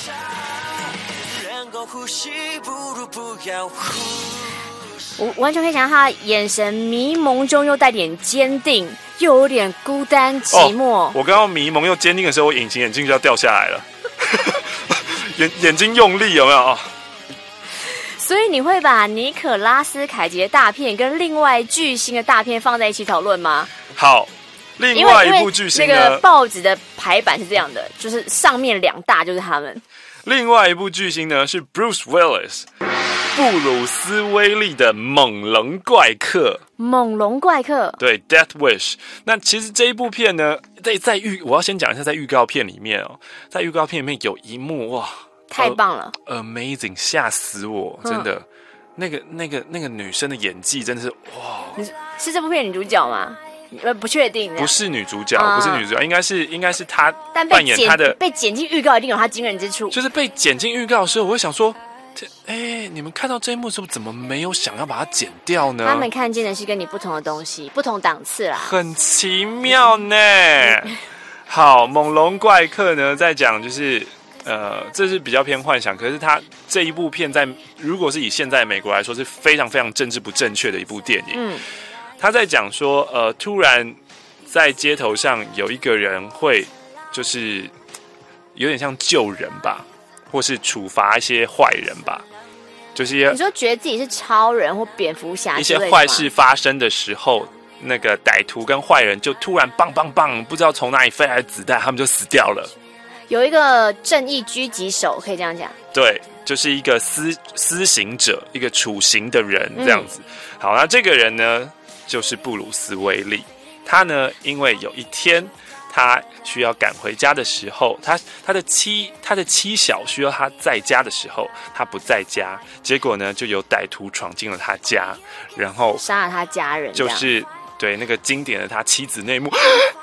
我完全可以想象他眼神迷蒙中又带点坚定，又有点孤单寂寞。 哦、我刚刚迷蒙又坚定的时候，我隐形眼镜就要掉下来了，眼眼睛用力有没有？哦、 所以你会把尼可拉斯凯奇的大片跟另外巨星的大片放在一起讨论吗？ 好，另外一部巨星呢， 那个报纸的排版是这样的，就是上面两大就是他们。 另外一部巨星呢是 Bruce Willis。布鲁斯威利的猛龙怪客， 猛龙怪客，对 ，Death Wish。那其实这一部片呢，在在预，我要先讲一下，在预告片里面哦，在预告片里面有一幕哇， 太棒了 ，Amazing， 吓死我，真的，嗯、那个那个那个女生的演技真的是哇， 是这部片女主角吗？呃，不确定， 不是女主角，啊、不是女主角，应该是应该是她扮演她的， 被剪进预告一定有她惊人之处， 就是被剪进预告的时候，我会想说。 哎，你们看到这一幕是不是怎么没有想要把它剪掉呢？ 他们看见的是跟你不同的东西，不同档次啦， 很奇妙呢。好，猛龙怪客呢，在讲就是呃，这是比较偏幻想，可是他这一部片在如果是以现在美国来说，是非常非常政治不正确的一部电影。嗯，他在讲说，呃，突然在街头上有一个人会就是有点像救人吧，或是处罚一些坏人吧。就是你说觉得自己是超人或蝙蝠侠一些坏事发生的时候，那个歹徒跟坏人就突然棒棒棒，不知道从哪里飞来的子弹，他们就死掉了。 有一个正义狙击手，可以这样讲。 对，就是一个私私刑者，一个处刑的人这样子。嗯、好，那这个人呢，就是布鲁斯威利。他呢，因为有一天他需要赶回家的时候，他他的妻他的妻小需要他在家的时候，他不在家，结果呢，就有歹徒闯进了他家，然后杀了他家人， 就是对那个经典的他妻子内幕。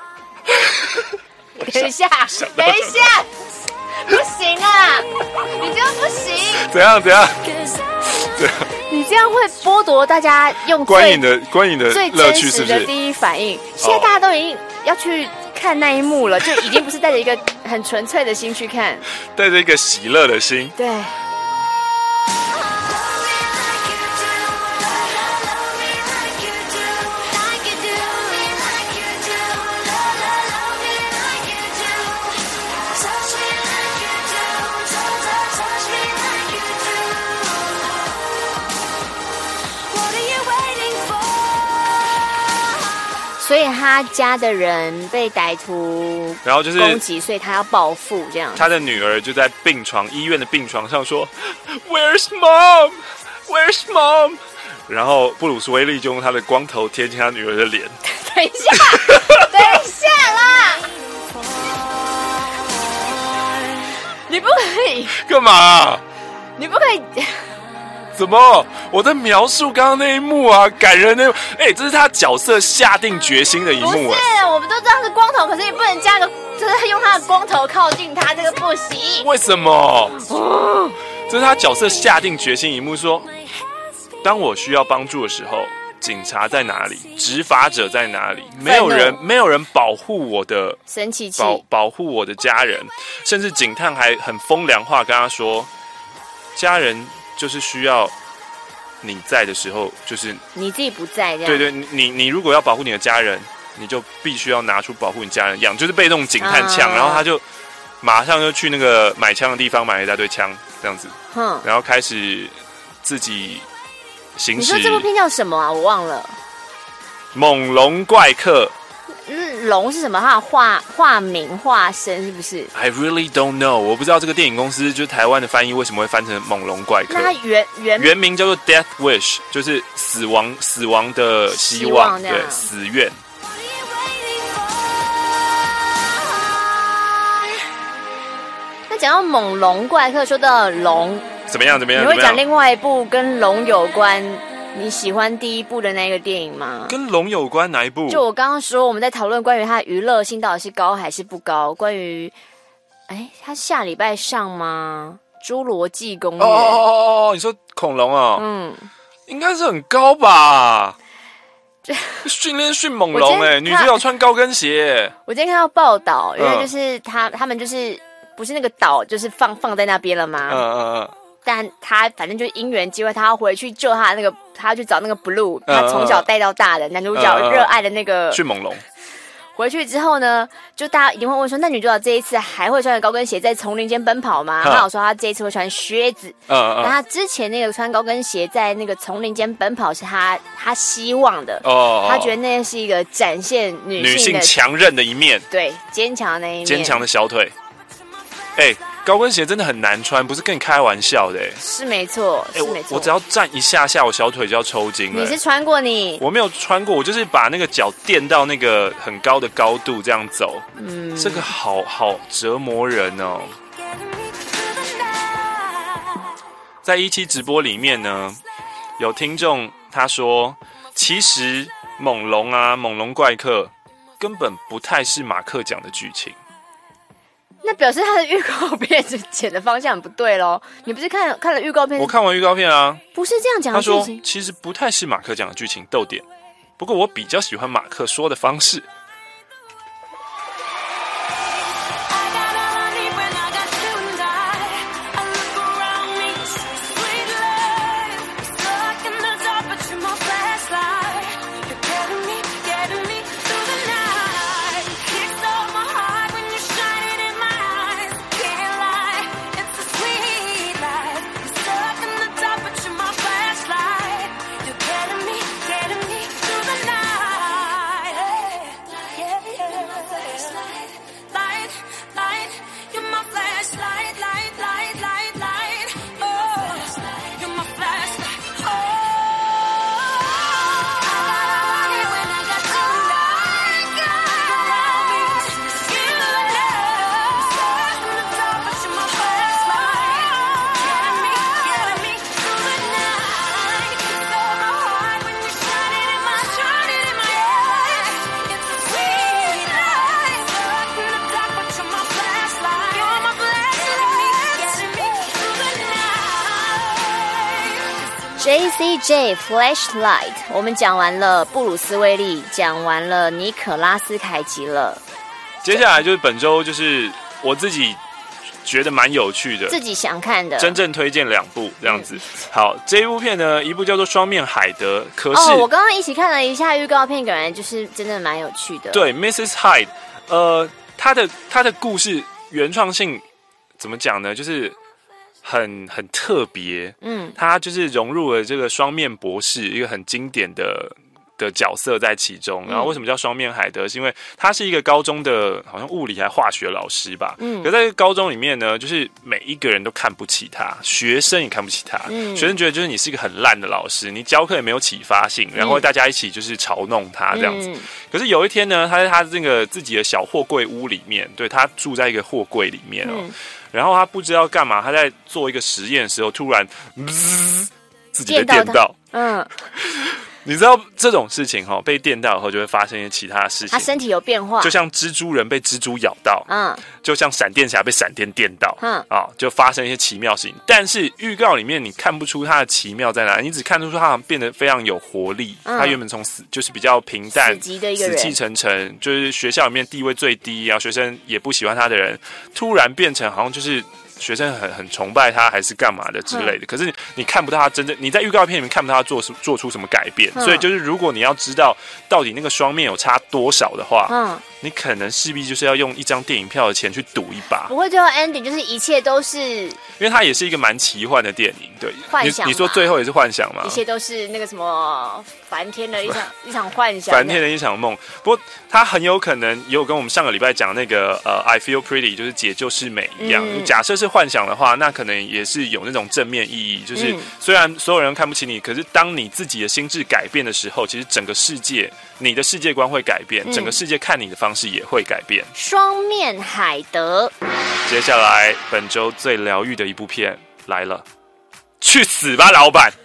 等一下，等一下，不行啊！你这样不行。 怎样？怎样？怎样？ 你这样会剥夺大家用观影的观影的最真实的第一反应。现在大家都已经要去看那一幕了，就已经不是带着一个很纯粹的心去看， 带着一个喜乐的心。 对。所以他家的人被歹徒然后就是攻击，所以他要报复这样。 他的女儿就在病床医院的病床上说 Where's mom? Where's mom? 然后布鲁斯威利就用他的光头贴近他女儿的脸。 等一下，等一下啦！你不可以干嘛？ 你不可以。 怎么？我在描述刚刚那一幕啊，感人的。哎、欸，这是他角色下定决心的一幕。不是，我们都知道是光头，可是你不能加个，就是用他的光头靠近他，这个不行。 为什么？哦、这是他角色下定决心一幕，说：当我需要帮助的时候，警察在哪里？执法者在哪里？没有人，没有人保护我的生气气， 保保护我的家人，甚至警探还很风凉话跟他说：家人。就是需要你在的时候，就是你自己不在这样。 对对，你你如果要保护你的家人，你就必须要拿出保护你家人的样，就是被那种警探呛，啊、然后他就马上就去那个买枪的地方买了一大堆枪，这样子，嗯，然后开始自己行使。 你说这部片叫什么啊？我忘了。 猛龙怪客。 嗯，龙是什么？它化化名化身是不是 ？I really don't know， 我不知道这个电影公司就是台湾的翻译为什么会翻成猛龙怪客。 那它原原原名叫做 Death Wish， 就是死亡死亡的希望，希望对，死愿。 那讲到猛龙怪客，说到龙怎么样？怎么样？ 你会讲另外一部跟龙有关？你喜欢第一部的那个电影吗？ 跟龙有关哪一部？ 就我刚刚说，我们在讨论关于它的娱乐性到底是高还是不高。关于，哎，它下礼拜上吗？侏罗纪公园。 哦哦哦哦，你说恐龙哦？嗯，应该是很高吧？训练训猛龙哎、欸，女主角穿高跟鞋。 我今天看到报道，因为就是他他们就是不是那个岛，就是放放在那边了吗？嗯嗯嗯。但他反正就因缘机会，他要回去救他那个，他要去找那个 Blue， 他从小带到大的男主角热爱的那个迅猛龙。 回去之后呢，就大家一定会问说，那女主角这一次还会穿着高跟鞋在丛林间奔跑吗？他有说他这一次会穿靴子。嗯嗯。那他之前那个穿高跟鞋在那个丛林间奔跑是他他希望的。哦。他觉得那是一个展现女性的女性强韧的一面。 对，坚强的那一面。 坚强的小腿。哎、欸。高跟鞋真的很难穿，不是跟你开玩笑的、欸。 是没错，是没错、欸。 我只要站一下下，我小腿就要抽筋了、欸。 你是穿过你？ 我没有穿过，我就是把那个脚垫到那个很高的高度这样走。嗯，这个好好折磨人哦。在一期直播里面呢，有听众他说，其实猛龙啊，猛龙怪客根本不太是马克讲的剧情。 那表示他的预告片是剪的方向不对咯。你不是看看了预告片？ 我看完预告片啊， 不是这样讲的剧情。 他说其实不太是马克讲的剧情，逗点。不过我比较喜欢马克说的方式。 J C J Flashlight， 我们讲完了布鲁斯威利，讲完了尼可拉斯凯奇了。 接下来就是本周就是我自己觉得蛮有趣的， 自己想看的， 真正推荐两部这样子。嗯、好，这一部片呢，一部叫做《双面海德》，可是、 哦、我刚刚一起看了一下预告片，感觉就是真的蛮有趣的。 对 ，missus Hyde， 呃，他的他的故事原创性怎么讲呢？就是很很特别，嗯，他就是融入了这个双面博士一个很经典的的角色在其中。然后为什么叫双面海德？是因为他是一个高中的好像物理还化学老师吧，嗯，可在高中里面呢，就是每一个人都看不起他，学生也看不起他，嗯，学生觉得就是你是一个很烂的老师，你教课也没有启发性，然后大家一起就是嘲弄他这样子。嗯、可是有一天呢，他在他这个自己的小货柜屋里面，对他住在一个货柜里面哦。嗯，然后他不知道干嘛，他在做一个实验的时候，突然自己被电到。嗯，你知道这种事情哈、哦，被电到以后就会发生一些其他的事情。 他身体有变化， 就像蜘蛛人被蜘蛛咬到，嗯，就像闪电侠被闪电电到，嗯啊，就发生一些奇妙事情。但是预告里面你看不出他的奇妙在哪，你只看出他好像变得非常有活力。嗯、他原本从死就是比较平淡、 死的一个人， 死气沉沉，就是学校里面地位最低，然后学生也不喜欢他的人，突然变成好像就是。学生很很崇拜他，还是干嘛的之类的。嗯、可是 你, 你看不到他真正，你在预告片里面看不到他做出做出什么改变。嗯、所以就是如果你要知道到底那个双面有差多少的话，嗯，你可能势必就是要用一张电影票的钱去赌一把。 不会最后 ending 就是一切都是，因为它也是一个蛮奇幻的电影，对， 幻想你, 你说最后也是幻想嘛？ 一切都是那个什么梵天的一场一场幻想， 梵天的一场梦。不过它很有可能也有跟我们上个礼拜讲那个呃 I Feel Pretty 就是解就是美一样。嗯、假设是幻想的话，那可能也是有那种正面意义，就是虽然所有人看不起你，可是当你自己的心智改变的时候，其实整个世界，你的世界观会改变，整个世界看你的方式也会改变。 双面海德， 接下来本周最疗愈的一部片来了，去死吧，老板！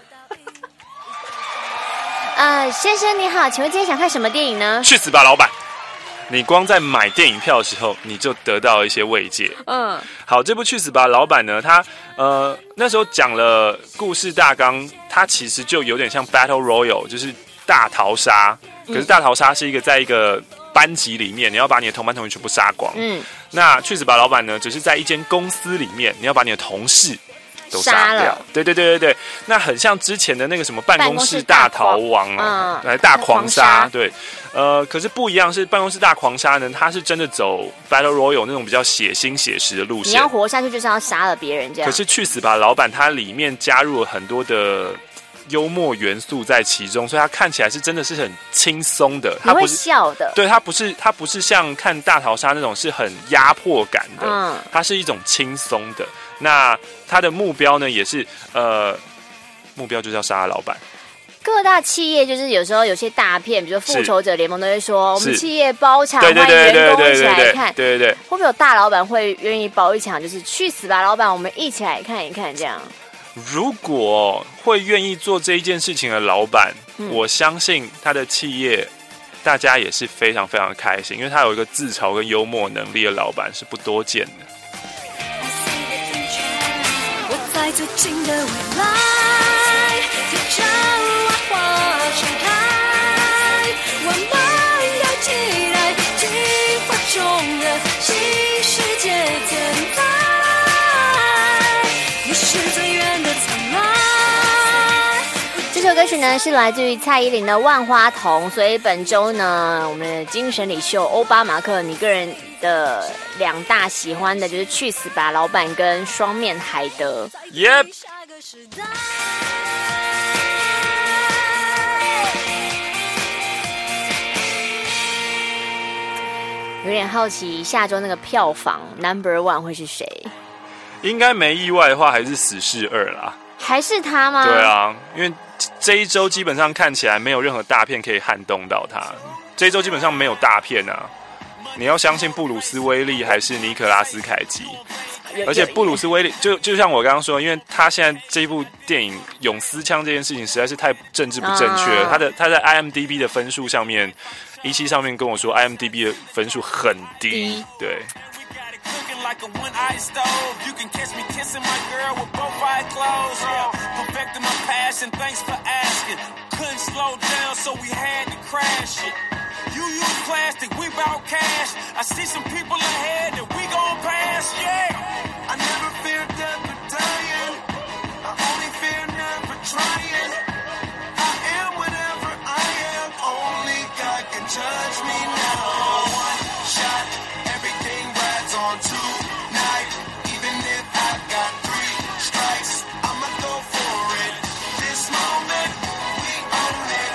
呃，先生你好，请问今天想看什么电影呢？ 去死吧，老板！你光在买电影票的时候，你就得到一些慰藉。嗯，好，这部《去死吧，老板》呢，他呃那时候讲了故事大纲，它其实就有点像 Battle Royale， 就是大逃杀。可是大逃杀是一个在一个班级里面，你要把你的同班同学全部杀光。嗯，那去死吧，老板呢，只是在一间公司里面，你要把你的同事都杀掉。杀对对对对对，那很像之前的那个什么办公室大逃亡啊，来、嗯、大狂杀。对。呃，可是不一样，是办公室大狂杀呢，他是真的走 Battle Royale 那种比较血腥写实的路线。 你要活下去就是要杀了别人这样。 可是去死吧，老板，它里面加入了很多的幽默元素在其中，所以它看起来是真的是很轻松的。 你会笑的。 对，它不是它不是像看大逃杀那种是很压迫感的，嗯，它是一种轻松的。那它的目标呢，也是呃，目标就是要杀老板。 各大企业就是有时候有些大片，比如说复仇者联盟都会说我们企业包场，欢迎员工一起来看。 对对对， 会不会有大老板会愿意包一场？就是去死吧，老板，我们一起来看一看这样。 如果会愿意做这一件事情的老板，嗯、我相信他的企业大家也是非常非常的开心，因为他有一个自嘲跟幽默能力的老板是不多见的。 我在最近的未来，贴着万花盛开，我们要期待计划中的新世界存在。你是最远的灿烂。 这首歌曲呢是来自于蔡依林的《万花筒》，所以本周呢，我们的精神领袖欧巴马克，你个人的两大喜欢的就是《去死吧，老板》跟《双面海德》。 Yep。 有点好奇下周那个票房 number one 会是谁？ 应该没意外的话，还是《死侍二》啦。 还是他吗？ 对啊，因为这一周基本上看起来没有任何大片可以撼动到他。这一周基本上没有大片啊，你要相信布鲁斯威利还是尼可拉斯凯奇。而且布鲁斯威利就就像我刚刚说，因为他现在这部电影永私枪这件事情实在是太政治不正确了。啊、他的他在 I M D B 的分数上面，一期上面跟我说 I M D B 的分数很低，对。 Like a one-eyed stove, you can catch me kissing my girl with both eyes closed. Yeah, perfecting my passion, thanks for asking. Couldn't slow down, so we had to crash it. You use plastic, we bout cash. I see some people ahead that we gon' pass. Yeah, I never fear death or dying. I only fear never trying. I am whatever I am. Only God can judge me now. One shot, everything rides on tonight. Even if I got three strikes, I'ma go for it. This moment, we own it.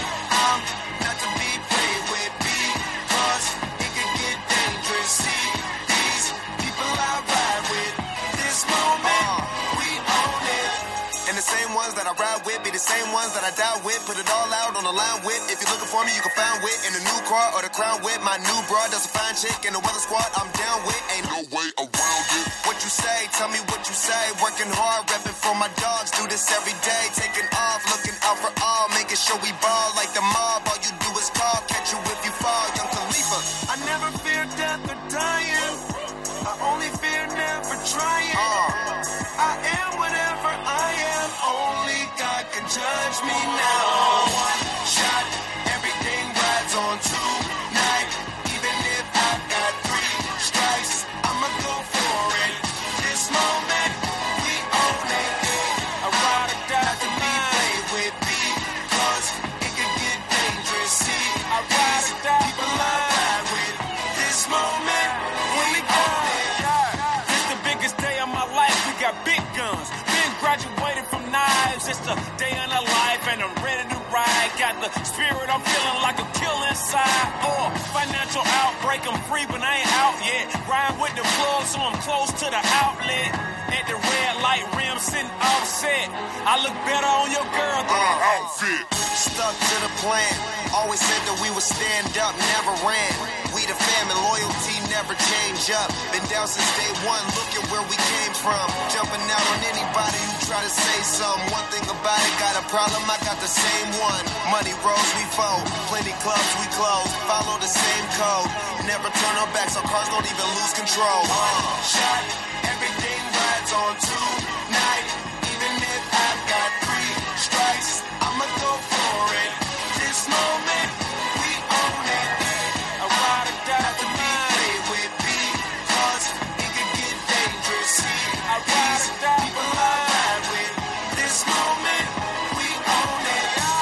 I'm not to be played with because it could get dangerous. See these people I ride with. This moment, we own it. And the same ones that I ride with be the same ones that I die with. Put it all out on the line with. If you're looking for me, you can find wit in the new car or the crown with. My new broad does a fine chick in the weather squad. I'm down with. Ain't no way around it. What you say? Tell me what you say. Working hard, repping for my dogs. Do this every day. Taking off, looking out for all. Making sure we ball like the mob. All you do is call. Catch you if you fall. Young Khalifa. I never fear death or dying. I only fear never trying. Uh, I am whatever I am. Only God can judge me now. One shot, everything rides on tonight. Even if I got three strikes, I'ma go for it. This moment, we own it. I ride or die to be played with because it could get dangerous. See, I ride or die people I ride with. This moment, we own it. This the biggest day of my life. We got big guns. Been graduated from knives. It's the day of the life, and I'm ready to ride. Got the spirit, I'm feeling like a kill inside. Oh, financial outbreak, I'm free, but I ain't out yet. Ride with the plug, so I'm close to the outlet. At the red light rim, sitting offset. I look better on your girl than an outfit. Stuck to the plan. Always said that we would stand up, never ran. We the family, loyalty never change up. Been down since day one, look at where we came from. Jumping out on anybody who try to say something. One thing about it, got a problem, I got the same one. Money rolls, we fold. Plenty clubs, we close. Follow the same code. Never turn our backs, our cars don't even lose control. Uh, shot, everything rides on tonight. Even if I've got three strikes, I'ma go for it. This moment, we own it. I ride or die to be played with because it could get dangerous. See, I ride or die people I ride with. This moment, we own it.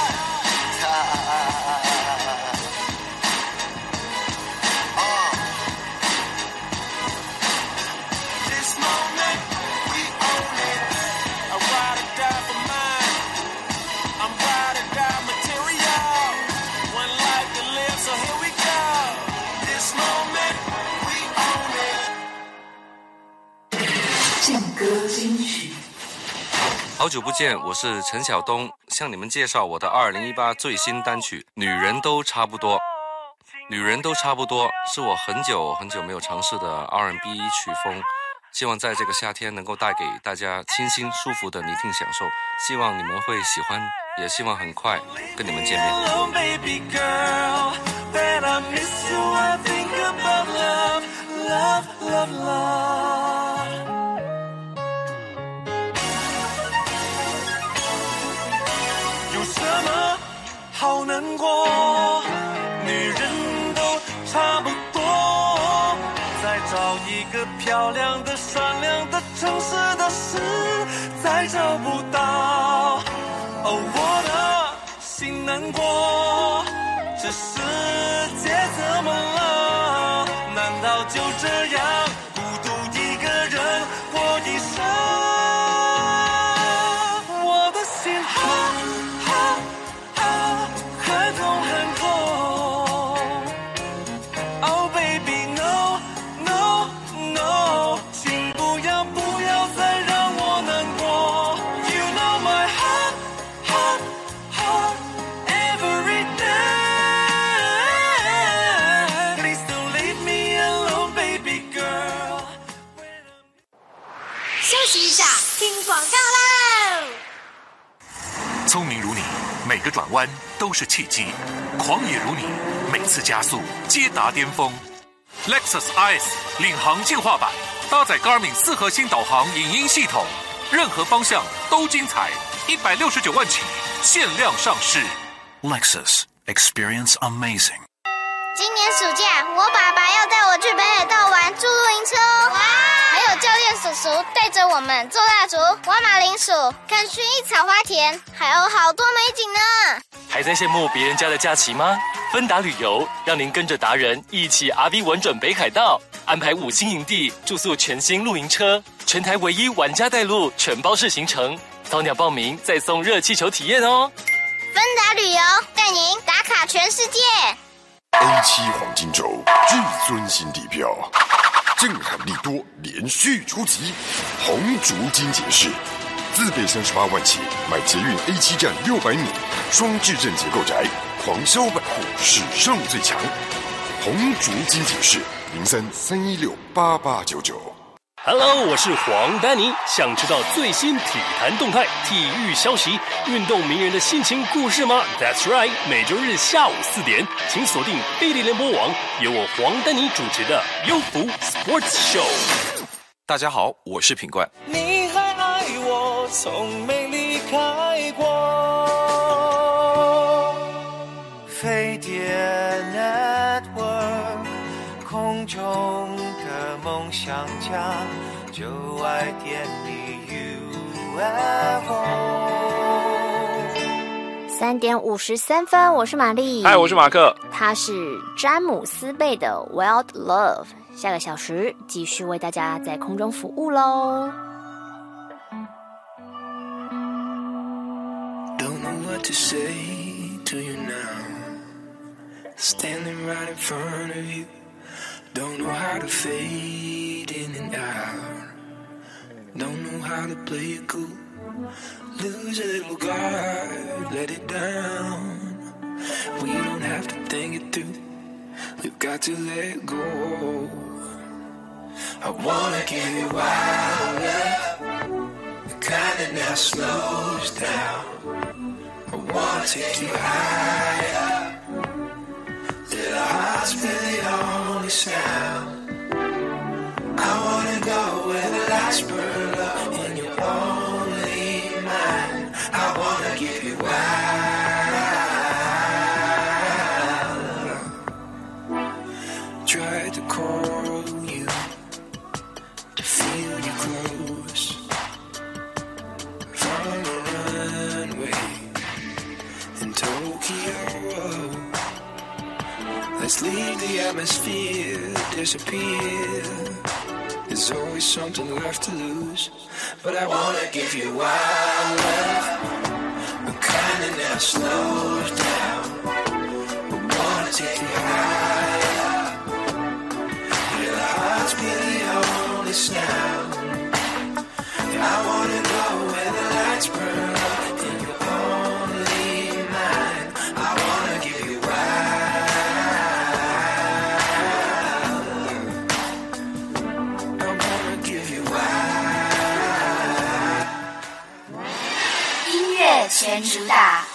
uh. This moment, we own it. I ride or die for mine. I'm ride or die material. One life to live, so here we go. This moment, we own it. 劲歌金曲。 好久不见，我是陈晓东，向你们介绍我的二零一八最新单曲《女人都差不多》。女人都差不多是我很久很久没有尝试的 R and B 曲风，希望在这个夏天能够带给大家清新舒服的聆听享受，希望你们会喜欢。 也希望很快跟你们见面。 有什么好难过？女人都差不多，再找一个漂亮的、善良的、诚实的事，再找不到。哦，我的心难过，这世界怎么了？难道就这样孤独一个人过一生？我的心哈哈哈很痛很痛。Oh baby no no no， 请不要不要再让我难过。You know my heart heart heart every day。 Please don't leave me alone baby girl。 休息一下，听广告喽。 聪明如你，每个转弯都是契机；狂野如你，每次加速皆达巅峰。Lexus I S 领航进化版，搭载 Garmin 四核心导航影音系统，任何方向都精彩，一百六十九万起，限量上市。 Lexus Experience Amazing。 今年暑假，我爸爸要带我去北海道玩租露营车哦。哇！还有教练叔叔带着我们做蜡烛、挖马铃薯、看薰衣草花田，还有好多美景呢。 还在羡慕别人家的假期吗？芬达旅游让您跟着达人一起 R V 玩转北海道，安排五星营地，住宿全新露营车，全台唯一玩家带路全包式行程。早鸟报名再送热气球体验哦。 芬达旅游带您打卡全世界。 A 七 黄金周至尊新地票，震撼力多连续出击，红竹金解释，自备三十八万起，买捷运 A 七 站六百米，双质证结构宅，狂销百户，史上最强。红竹金解释零三三一六八八九九。 Hello， 我是黄丹妮。想知道最新体坛动态、体育消息、运动名人的心情故事吗 ？That's right， 每周日下午四点，请锁定飞碟联播网，由我黄丹妮主持的优福 Sports Show。 大家好，我是品冠。 你还爱我，从没离开过。飞碟 Network， 空中的梦想家，就爱点你 U F O。 三点五十三分，我是玛丽， 嗨，我是马克， 他是詹姆斯贝的 Wild Love。下个小时继续为大家在空中服务喽。 Don't know what to say to you now, standing right in front of you. Don't know how to fade in and out. Don't know how to play it cool. Lose a little guard, let it down. We don't have to think it through. We've got to let go. I wanna give you wild love, the kind that now slows down. I wanna take you higher, let our hearts be the only sound. I wanna go where the lights burn up and you're only mine. I wanna give you wild. Tried to call you to feel you close from the runway in Tokyo. Let's leave the atmosphere, disappear. There's always something left to lose, but I wanna give you wild love, the kind that now slows down. I wanna take you higher, let our hearts be the only sound. I wanna go where the lights burn up and you're only mine. I wanna give you wild. 全主打。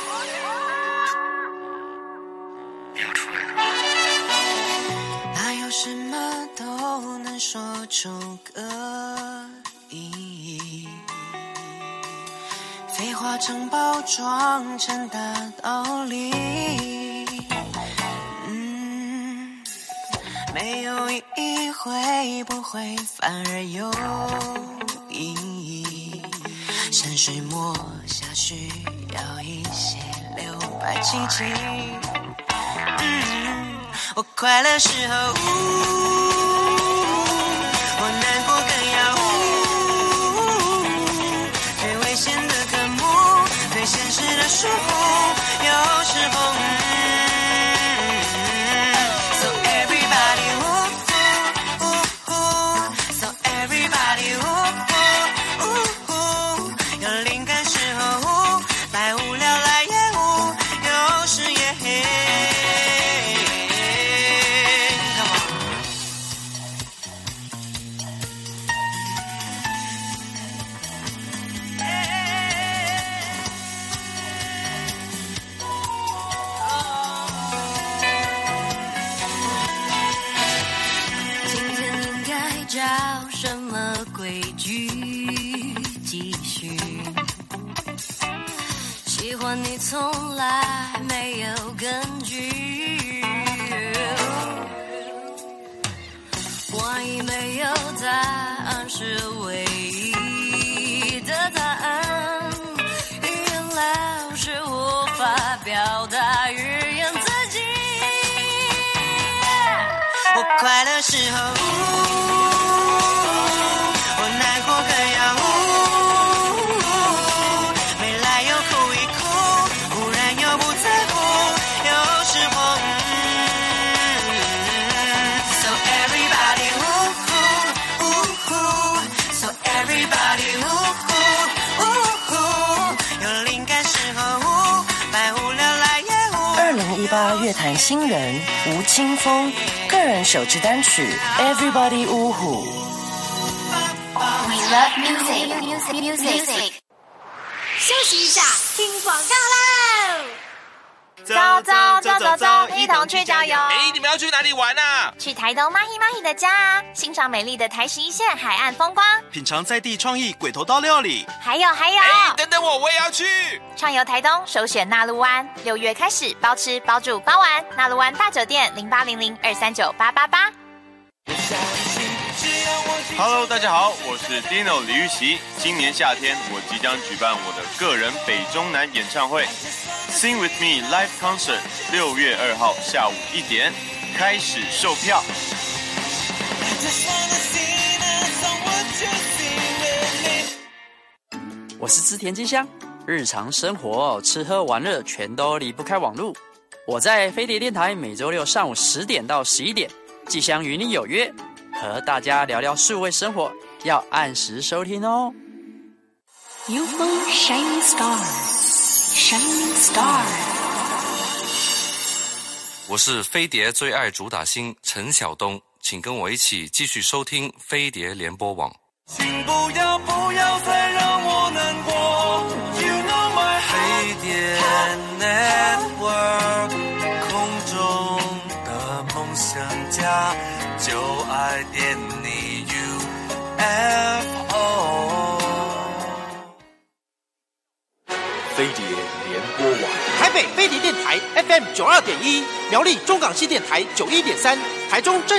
哪有什么都能说出个意义？废话成包装成大道理。嗯，没有意义会不会反而有意义？山水墨下需要一些留白奇迹。嗯，我快乐时候呜，我难过更要呜，最危险的科目，最现实的疏忽，有时候嗯 So everybody 呜呜呜 So everybody 呜呜呜，有灵感时候呜，百无聊赖也呜，有时也嘿。叫什么规矩继续？喜欢你从来没有根据，万一没有答案是唯一的答案，语言老是无法表达语言自己。我快乐时候我难过更要呜，没来由哭一哭，忽然又不在乎，有时候嗯 So everybody 呜呼呜呼 So everybody 呜呼呜呼，有灵感时候呜，百无聊赖也呜。 二零一八乐坛新人吴青峰个人首支单曲 Everybody 呜呼。 We love music, music, music. 休息一下，听广告喽！ 走走走走走，一同去郊游。 哎，你们要去哪里玩啊？ 去台东马希马希的家啊，欣赏美丽的台十一线海岸风光， 品尝在地创意鬼头刀料理。 还有还有， 哎，等等我，我也要去。 畅游台东，首选纳鹿湾，六月开始包吃包住包玩。纳鹿湾大酒店零八零零二三九八八八。 Hello， 大家好，我是 Dino 李玉玺。今年夏天，我即将举办我的个人北中南演唱会 ，Sing with Me Live Concert， 六月二号下午一点开始售票。 我是织田金香，日常生活吃喝玩乐全都离不开网络。我在飞碟电台每周六上午十点到十一点，即将与你有约。和大家聊聊数位生活，要按时收听哦。 U F O Shining Star Shining Star， 我是飞碟最爱主打星陈晓东，请跟我一起继续收听飞碟联播网。 请不要不要再让我难过 You know my heart 飞碟 Network 空中的梦想家就爱点你 U F O 飞碟联播网， 台北飞碟电台 F M 九二点一，苗栗中港西电台九一点三，台中正